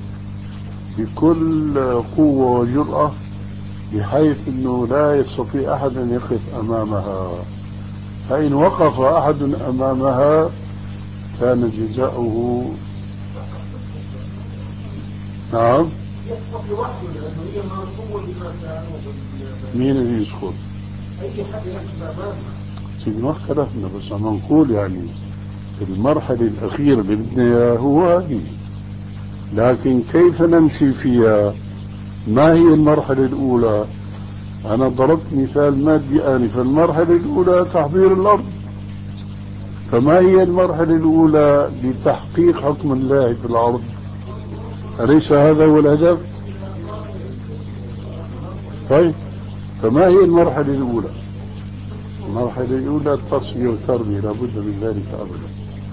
بكل قوة وجرأة، بحيث أنه لا يستطيع أحد أن يقف أمامها. فإن وقف أحد أمامها كان جزاؤه نعم. مين اللي يسقط؟ ما اختلفنا، بس عم نقول يعني المرحلة الأخيرة اللي بدنا إياها هو هذه، لكن كيف نمشي فيها؟ ما هي المرحلة الأولى؟ أنا ضربت مثال مادي آنفا. المرحلة الأولى تحضير الأرض، فما هي المرحلة الأولى لتحقيق حكم الله في الأرض؟ أليس هذا هو الهدف؟ طيب، فما هي المرحلة الأولى؟ المرحلة الأولى التصفية والتربية، لابد من ذلك أبدا.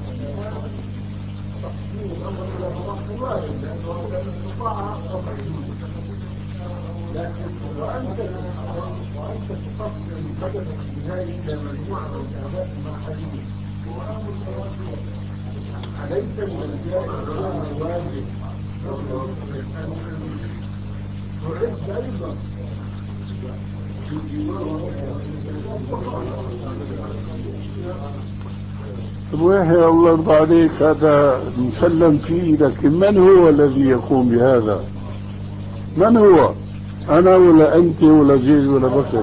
وأنت تقسم الهدف النهائي إلى مجموعة من الأهداف المرحلية، أليس من الجائز والواجب تعد أيضا ويحيى الله يرضى عليك، هذا مسلم فيه، لكن من هو الذي يقوم بهذا؟ من هو؟ أنا ولا أنت ولا زيد ولا بكر؟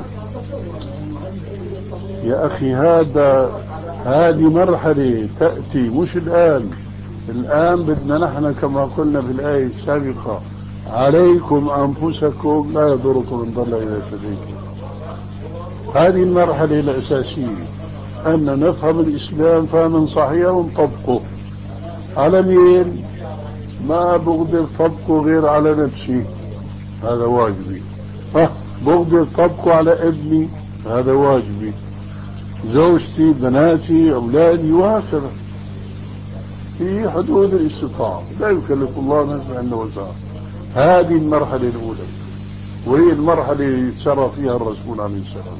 يا أخي هذا هذه مرحلة تأتي مش الآن. الآن بدنا نحن كما قلنا في الآية السابقة: عليكم أنفسكم لا يضركم من ضل إذا اهتديتم. هذه المرحلة الأساسية، أن نفهم الإسلام فهما صحيحا ونطبقه. على مين؟ ما بقدر طبقه غير على نفسي، هذا واجبي. أه بقدر طبقه على ابني، هذا واجبي، زوجتي، بناتي، أولادي، وهكذا في حدود الاستطاعة. لا يكلف الله نفسا إلا وسعها. هذه المرحلة الأولى، وهي المرحلة اللي سرى فيها الرسول عليه السلام.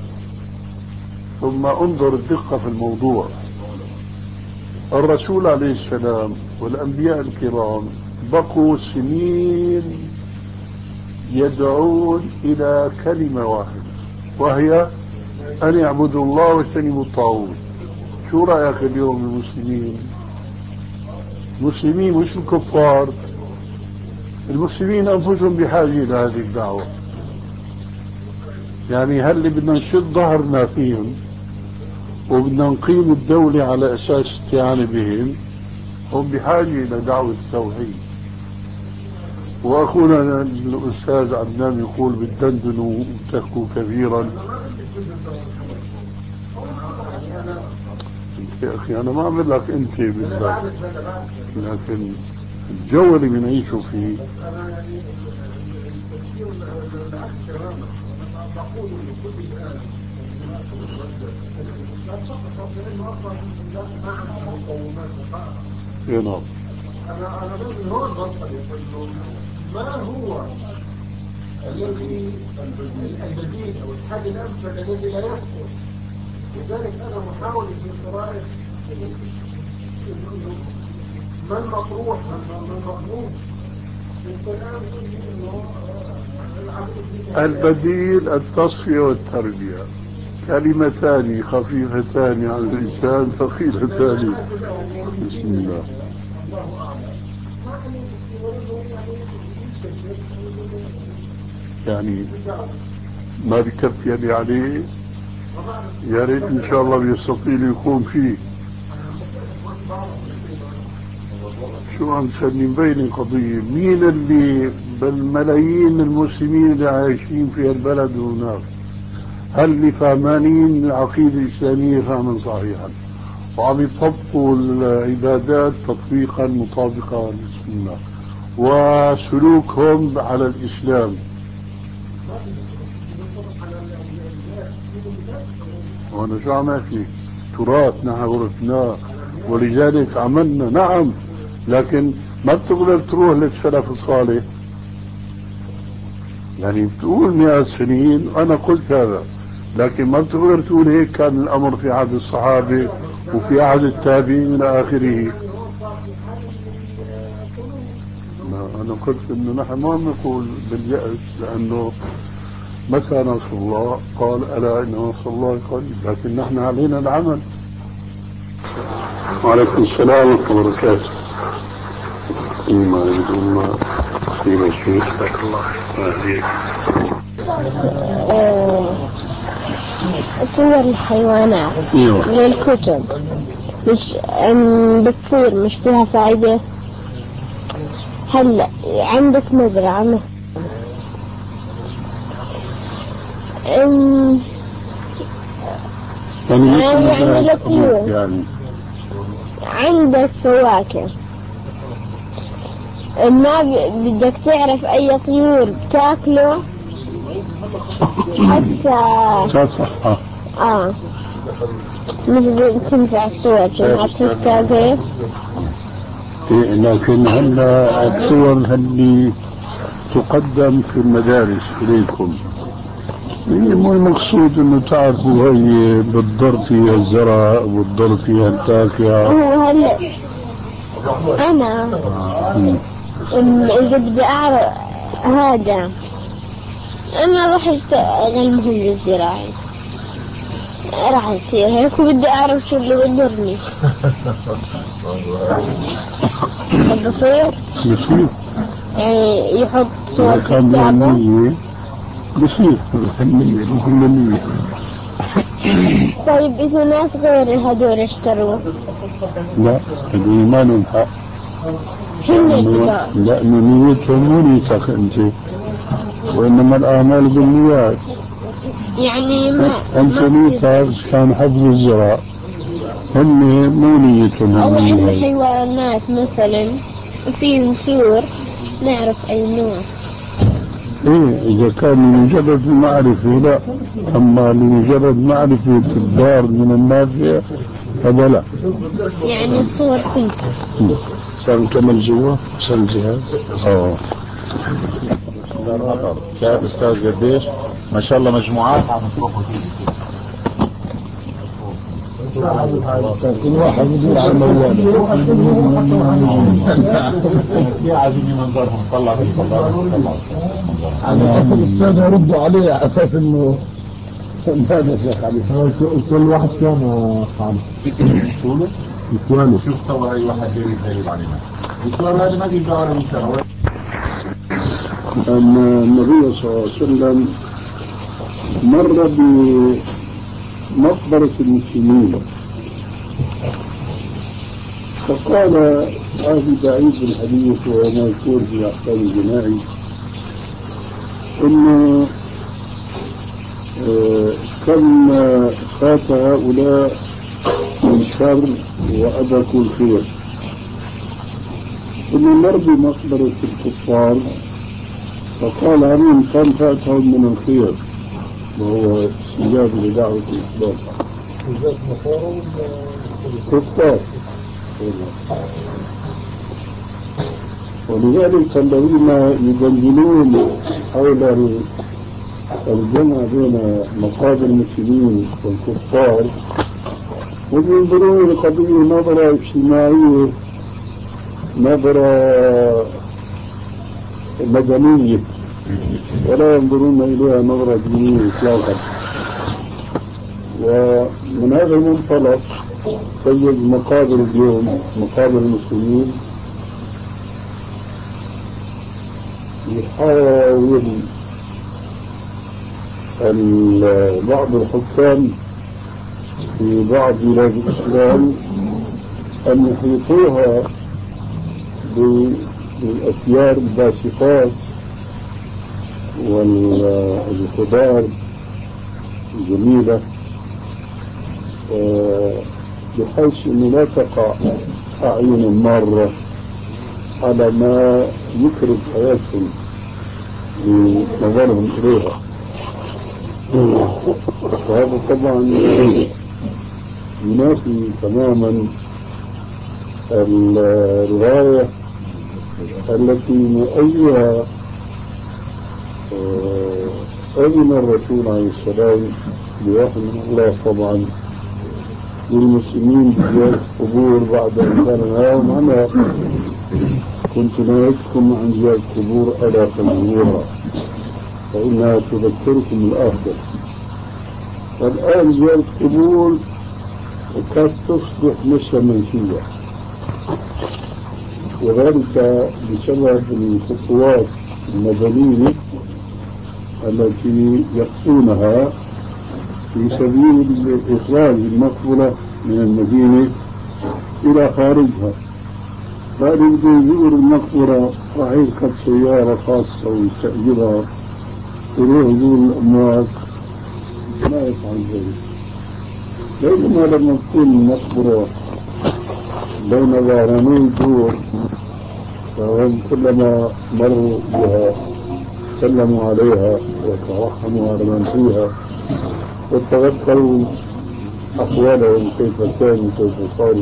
ثم انظر الدقة في الموضوع. الرسول عليه السلام والأنبياء الكرام بقوا سنين يدعون إلى كلمة واحدة، وهي أن يعبدوا الله واجتنبوا الطاغوت. شو رأيك اليوم المسلمين؟ المسلمين مش الكفار، المسلمين أنفسهم بحاجة إلى هذه الدعوة. يعني هل اللي بدنا نشد ظهرنا فيهم وبدنا نقيم الدولة على أساس استعانة بهم، هم بحاجة إلى دعوة التوحيد. وأخونا الأستاذ عدنان يقول بالدندنوا وتحكوا كثيرا. يا أخي أنا ما أعمل لك أنت بالله، لكن الجو اللي بنعيشه فيه يا نعم. أنا أنا من هون بسأل ما هو الذي البديل أو الحل الأمثل الذي لا يسقط؟ لذلك أنا محاول في قراءة ما المطروح ما المطلوب في القرآن. البديل التصفية والتربية، كلمتان خفيفتان على اللسان ثقيلتان. بسم الله. يعني ما ذكرت يلي عليه، يا ريت ان شاء الله بيستطيع يكون فيه. شو عم تسمي بين القضية؟ مين اللي بالملايين المسلمين اللي عايشين في البلد هناك، هل اللي فهمانين العقيدة الإسلامية فهما صحيحا وعم يطبقوا العبادات تطبيقا مطابقا للسنة وسلوكهم على الإسلام؟ وانا شو عم احكي؟ تراث نحن ورثناه ولذلك عملنا. نعم، لكن ما بتقدر تروح للسلف الصالح. يعني بتقول مئة سنين، انا قلت هذا، لكن ما بتقدر تقول هيك كان الامر في عهد الصحابة وفي أحد التابعين إلى آخره. أنا قلت إنه نحن ما نقول باليأس، لأنه متى نصر الله؟ قال ألا إن نصر الله قريب، لكن نحن علينا العمل. وعليكم السلام ورحمة الله وبركاته. فيما يريد الله فيما يشفيك. جزاك الله خير. صور الحيوانات أيوة. من الكتب مش بتصير مش فيها فائدة. هلا عندك مزرعة مثلا أم... يعني يعني لك يعني عندك فواكه ما بدك تعرف أي طيور بتاكله حتى صح. آه مش تنفع الصور تنفع كيف. لكن هلا الصور اللي تقدم في المدارس إليكم مو المقصود انه تعرفوا هي بالضر فيها الزرع والضر فيها الفاكهة. هو هلا انا اذا بدي اعرف هذا انا راح اشتغل مهندس زراعي راح يصير هيك وبدي اعرف شو اللي بضرني. بصير بصير يعني يحط صور كتابه بصير الفنية الفنية. طيب إذا ناس غير هدول اشتروا؟ لا هدول ما ننفع، لأنه نيتهم مو نيتك أنت، وإنما الأعمال بالنيات. يعني ما أنت نيتك كان حفظ الزراع، هم مو نيتهم. أو عندنا حيوانات مثلا في نسور نعرف أي نوع. إيه إذا كان لمجرد المعرفة لا، أما لمجرد معرفة الدار من النافع هذا لا. يعني الصور تنفع. صار نكمل جوا صار الجهاز. اه شايف أستاذ قديش ما شاء الله مجموعات عم تروحوا فيه. كل واحد يدور على الموال. في عايزين منظرهم طلع فيه طلع. على أساس الأستاذ يردوا عليه على أساس إنه هذا شيخ علي. كل واحد كان خالد. طوله؟ إخوانه. شوف صور أي واحد جاي يغيب علينا. الصور هذه ما بيجوا على مستوى. أن النبي صلى الله عليه وسلم مر بمقبرة المسلمين فقال هذه بعيد الحديث وما يكون في أحكام الجنائي إنه كم فات هؤلاء من شر وأدركوا الخير. إنه مر بمقبرة الكفار فقال عليهم كم فاتهم من الخير وهو استجاب لدعوة الإسلام. كفار. ولذلك الذين يدللون حول الجمع بين مقابر المسلمين والكفار وينظرون لقضية نظرة اجتماعية نظرة مدنية ولا ينظرون إليها نظرة دينية إطلاقا. ومن هذا المنطلق تجد مقابر اليوم مقابر المسلمين يحاول بعض الحكام في بعض بلاد الإسلام أن يحيطوها بالأسيار الباسقات والخضار الجميلة بحيث أنه لا تقع أعين مارة على ما يكرد حياتهم بنظرهم إليها. وهذا طبعا ينافي تماما الرواية التي من أيها أذن الرسول عليه السلام بوحي من الله طبعا للمسلمين بزيارة قبور بعد أن كان اليوم. أنا كنت نهيتكم عن زيارة قبور ألا تزوروها فإنها تذكركم الآخر. والآن زيارة قبور وقد تصبح نشأة منسية، وذلك بسبب الخطوات المدنية التي يخطونها في سبيل إخراج المقبرة من المدينة إلى خارجها. بعد أن يزور المقبرة راح يركب سيارة خاصة ويستأجرها ويروح يزور الأموات، ما يفعل ذلك. بينما لما تكون المقبرة بين ظهراني الدور فهم كلما مروا بها سلموا عليها وترحموا على من فيها وتذكروا أحوالهم كيف كانوا كيف صاروا.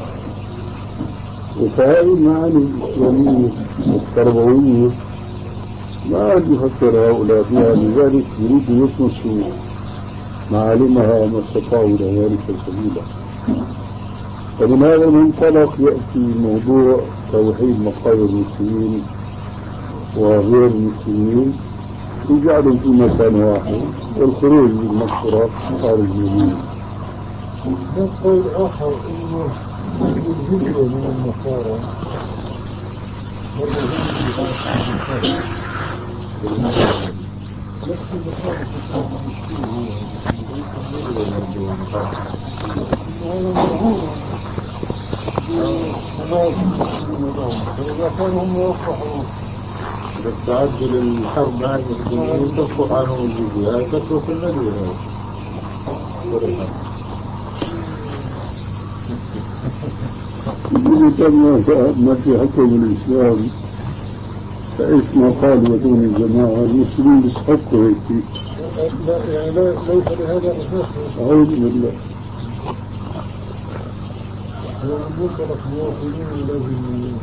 وفهذه المعاني الإسلامية التربوية ما عاد يفكر هؤلاء فيها، لذلك يريدوا يطمسوا معالمها ما استطاعوا إلى ذلك سبيلا. ومن هذا المنطلق يأتي موضوع توحيد مقابر المسلمين وغير المسلمين يجعلهم في مكان واحد والخروج من المقبرة خارج المدينة. قول آخر إنه الهجرة من النصارى إذا كانوا هم يصلحوا بس تعجل الحرب مع المسلمين تسقط عنهم الجزية، هاي تترك المدينة. ما في حكم الإسلام فإيش ما قال ودون الجماعة المسلمين يستحقوا هيك. لا يعني لا ليس لهذا أساس. أعوذ بالله. مطلق مواطنين لازم.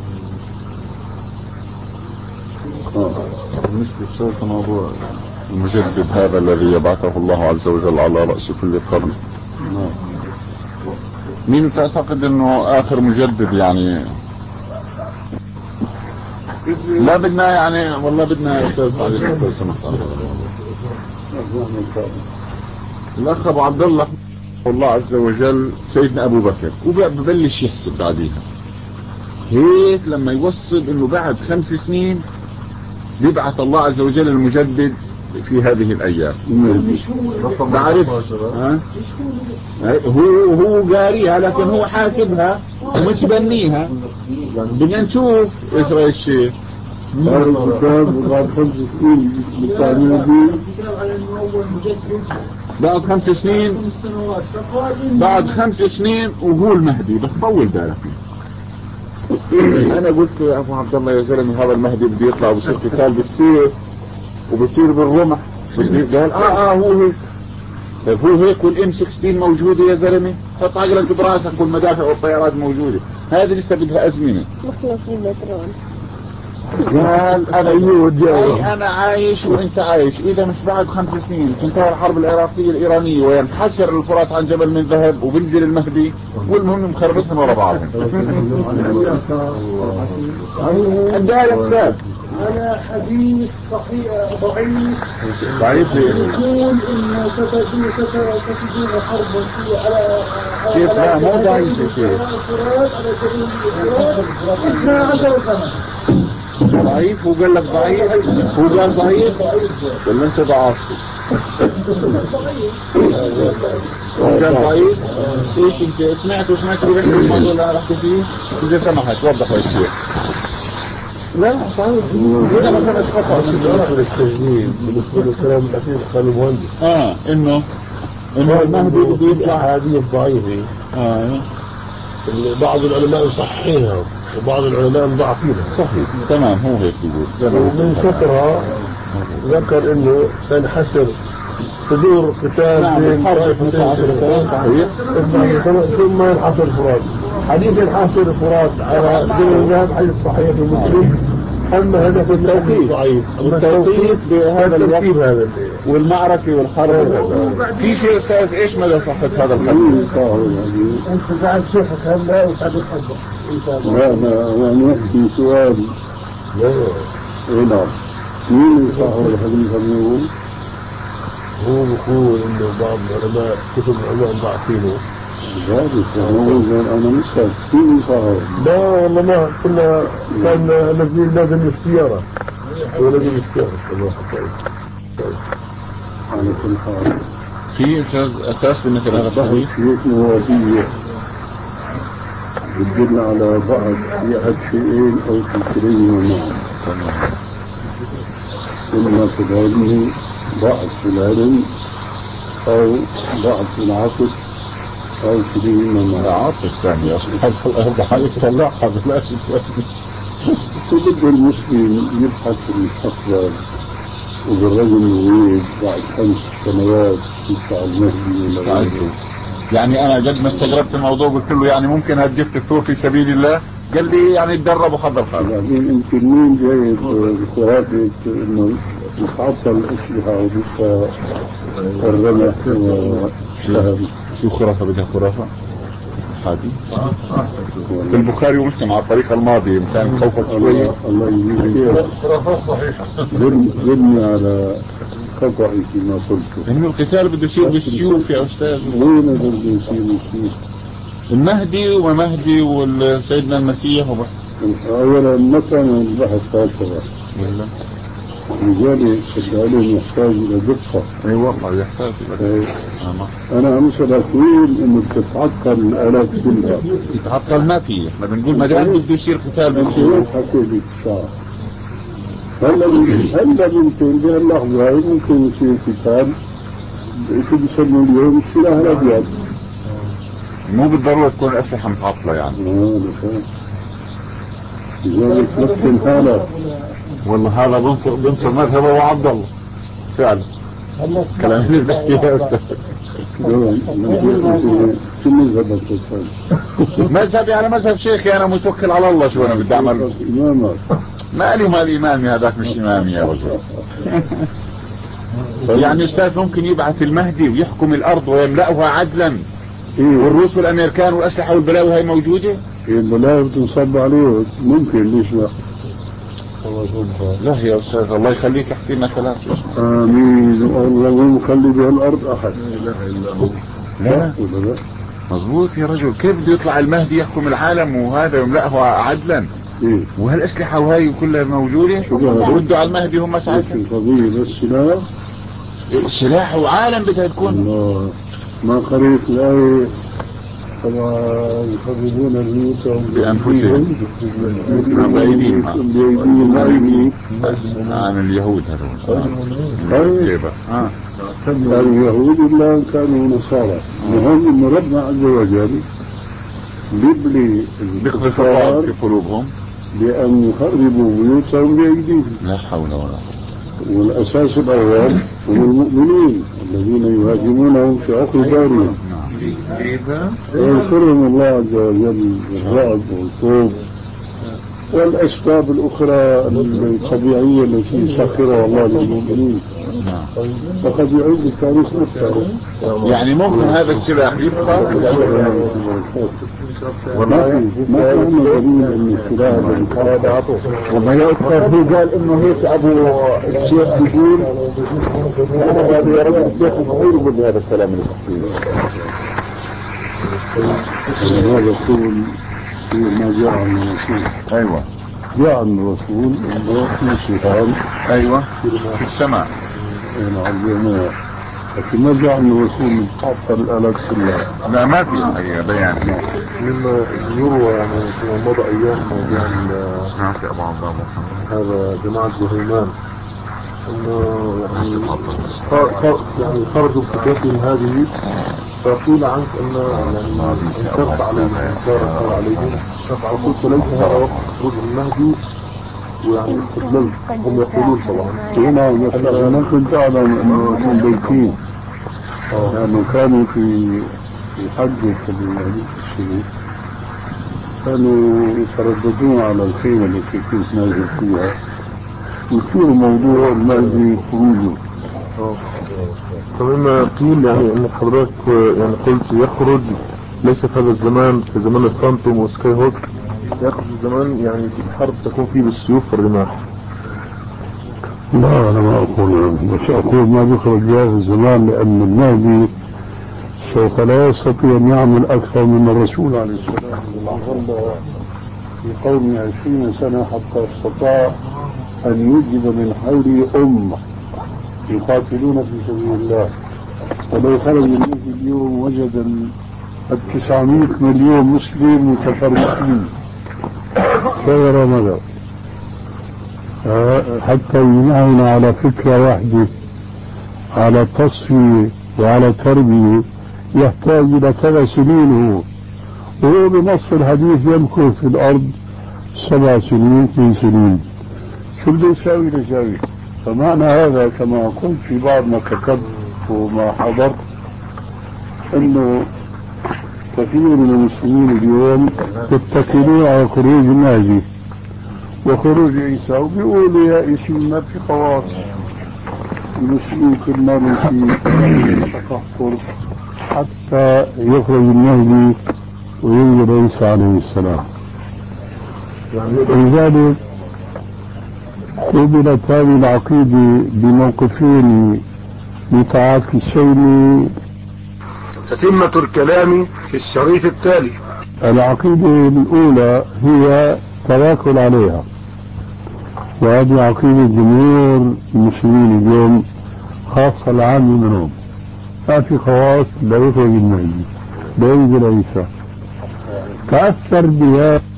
بالنسبة لشرط موضوع المجدد هذا الذي يبعثه الله عز وجل على رأس كل قرن، مين تعتقد انه اخر مجدد؟ يعني لا بدنا يعني والله بدنا استاذ علي لو سمحت. الاخ ابو عبد الله الله عز وجل سيدنا ابو بكر، وببلش يحسب بعديها هيك لما يوصل انه بعد خمس سنين يبعث الله عز وجل المجدد في هذه الايام. بعرف ها؟ هو هو قاريها لكن هو حاسبها ومتبنيها. بدنا نشوف ايش راي الشيخ. هذا الكتاب بعد خمس سنين بعد خمس سنين بعد خمس سنين وقول مهدي، بس طول بالك. انا قلت يا ابو عبد الله يا زلمه هذا المهدي بده يطلع ويصير قتال بالسيف وبصير بالرمح. قال اه اه هو هيك. طيب هو هيك والام ستة عشر موجوده يا زلمه، حط عقلك براسك والمدافع والطيارات موجوده، هذه لسه بدها ازمنه. مخلص البترول. قال انا يود جاي انا عايش وانت عايش، اذا مش بعد خمس سنين تنتهي الحرب العراقيه الايرانيه وينحسر الفرات عن جبل من ذهب وبنزل المهدي والمهم مخربتهم ورا بعضهم. الدار حساب على حديث صحيح ضعيف ضعيف يقول انه ستجدون ستجدون حربا على كيف؟ لا مو ضعيف يا شيخ، على سبيل الاستشهاد اثنتا عشرة سنة. ضعيف. هو قال لك ضعيف، هو قال ضعيف ولا انت ضعفت؟ قال ضعيف. ايش انت سمعت وسمعت بحكي الموضوع اللي انا بحكي فيه؟ اذا سمحت وضح يا شيخ. لا صحيح اذا ما كانت خطأ من التجديد بالنسبة للكلام الأخير قال المهندس اه انه انه المهدي بده يطلع هذه الضعيفة. اه بعض العلماء يصححينها وبعض العلماء مضاعفينها. صحيح تمام، هو هيك بيقول. ومن شكرها ذكر انه سينحسر صدور قتال بين طائفتين ثم ينحصر الفرات. حديث ينحصر الفرات على جبل الذهب حديث صحيح في مسلم. اما هذا في التوقيت ضعيف. التوقيت بهذا الوقت هذا والمعركة والحرب. في شيء أستاذ إيش مدى صحة هذا الحديث؟ أنت بعد شوفك هلا وبعد الحدث. لا لا أنا نحكي سؤال. لا لا مين صاحب الحديث اليوم؟ هو بيقول إنه بعض العلماء كتب العلماء ضعفينه. ذلك أنا مش مين صاحب؟ لا والله ما كنا كان نازلين لازم السيارة. هو لازم السيارة. الله خير. على كل حال. في أستاذ أساس لمثل هذا الحديث؟ نوابية بتدل على بعض في أحد شيئين أو كثيرين معا. إما في العلم ضعف في العلم أو ضعف في العقل أو كثيرين معا. عاطف ثاني أصلا أربعة يصلحها بلاش ثاني. فبدأ المسلم يبحث في المستقبل وبالرجل يريد بعد خمس سنوات يدفع المهدي ولا غيره. يعني انا جد ما استغربت الموضوع قلت له يعني ممكن هتجيب الثور في سبيل الله؟ قال لي يعني تدرب وحضر حالك. بعدين يمكن مين جايب خرافة انه يتعطل الاسلحة ولسه الرمح وشهر. شو خرافة بدها خرافة؟ حديث في البخاري ومسلم على الطريقة الماضية كان خوفك شوية. الله يجزيك خرافات صحيحة. ذلني على خطأي فيما قلته. انه القتال بده يصير بالسيوف يا استاذ. وين بده يصير بالسيوف؟ المهدي ومهدي والسيدنا المسيح وبح... اولا ما كان البحث هكذا. لذلك العلم يحتاج الى دقة. اي والله يحتاج الى دقة. انا امثل اقول انه بتتعطل الالات كلها. تتعطل ما في، احنا بنقول ما دام بده يصير قتال بالسيوف. حكي لك الساعة هلا هلا ممكن بهاللحظة ممكن يصير قتال شو بيسموا اليوم السلاح الابيض. مو بالضرورة تكون الاسلحة متعطلة يعني. اه لذلك لكن هذا والله هذا بنصر بنصر مذهبه وعبد الله فعلا. كلام اللي بنحكيه يا استاذ. شو مذهبك يا مذهبي على مذهب شيخي انا متوكل على الله. شو انا بدي اعمل؟ مالي ومال امامي هذاك مش امامي يا رجل. يعني استاذ ممكن يبعث المهدي ويحكم الارض ويملأها عدلا والروس والامريكان والاسلحة والبلاوي هاي موجودة. البلاوي بتنصب عليه ممكن ليش لا. لا يا استاذ الله يخليك احكي لنا كلام. امين والله مو مخلي بهالارض احد. لا اله الا الله. لا مظبوط يا رجل. كيف بده يطلع المهدي يحكم العالم وهذا يملأه عدلا؟ إيه؟ وهالاسلحة وهي كلها موجودة ردوا على المهدي هم ساعتها. القضية بس سلاح سلاح وعالم بدها تكون. الله ما قريت الآية طبعا يخرجون البيوت بأنفسهم بأيديهم بأيديهم عن اليهود هذول. طيب اليهود إلا كانوا نصارى. المهم إن ربنا عز وجل بيبلي الكفار في قلوبهم بأن يخربوا بيوتهم بأيديهم. لا حول ولا قوة. والأساس الأول هم المؤمنين الذين يهاجمونهم في عقر دارهم. وينصرهم الله عز وجل بالرعب والخوف والأسباب الأخرى الطبيعية التي يسخرها الله للمؤمنين. فقد يعيد التاريخ نفسه. يعني ممكن هذا السلاح يبقى والله ما كان دليل ان السلاح هذا وما يذكر هو قال انه هيك ابو الشيخ بيقول يا رب الشيخ صغير يقول هذا الكلام الاساسي. هذا يقول ما جاء عن الرسول. ايوه جاء عن الرسول انه شيطان. ايوه في السماء. نعم لكن ما جاء عن الرسول تعطل الآلات كلها. لا ما في حقيقة بيان. مما يروى يعني في مضى ايام يعني هذا جماعة زهيمان انه يعني يعني خرجوا بفكرتهم هذه فقيل عنك ان يعني انكرت عليهم انكار عليهم فقلت ليس هذا وقت خروج المهدي ويعني استدللت هم يقولون طبعا هنا مثلا ما كنت اعلم انه كان بيتين لانه كانوا في حجة الشروق كانوا يترددون على الخيمة التي كنت نازل فيها ويصير موضوع المهدي خروجه فمما قيل يعني انك حضرتك يعني قلت يخرج ليس في هذا الزمان في زمان الفانتوم وسكاي هوك، يخرج في زمان يعني في الحرب تكون فيه بالسيوف والرماح. لا انا ما اقول، بس اقول ما بيخرج في هذا الزمان لان المهدي سوف لا يستطيع ان يعمل اكثر من الرسول عليه السلام. ظل في قومه عشرين سنة حتى استطاع ان يوجد من حوله امة يقاتلون في سبيل الله. ولو خرج المهدي اليوم وجد التسعمائة مليون مسلم متفرقين خير مدى حتى يجمعنا على فكرة واحدة، على تصفية وعلى تربية، يحتاج إلى ثلاث سنين. هو وهو بنص الحديث يمكث في الأرض سبع سنين اثنين سنين، شو بده يساوي لساوي؟ فمعنى هذا كما قلت في بعض ما كتبت وما حضرت انه كثير من المسلمين اليوم يتكلون على خروج المهدي وخروج عيسى وبيقولوا يا إسلام ما في خواص، المسلمين كل مرة في تكفر حتى يخرج المهدي وينزل عيسى عليه السلام. ولذلك قبلت هذه العقيدة بموقفين متعاكسين. تتمة الكلام في الشريط التالي. العقيدة الأولى هي تواكل عليها، وهذه عقيدة جمهور المسلمين اليوم خاصة العام منهم، ما في خواص لا يخرج المهدي لا ينزل عيسى. تأثر بها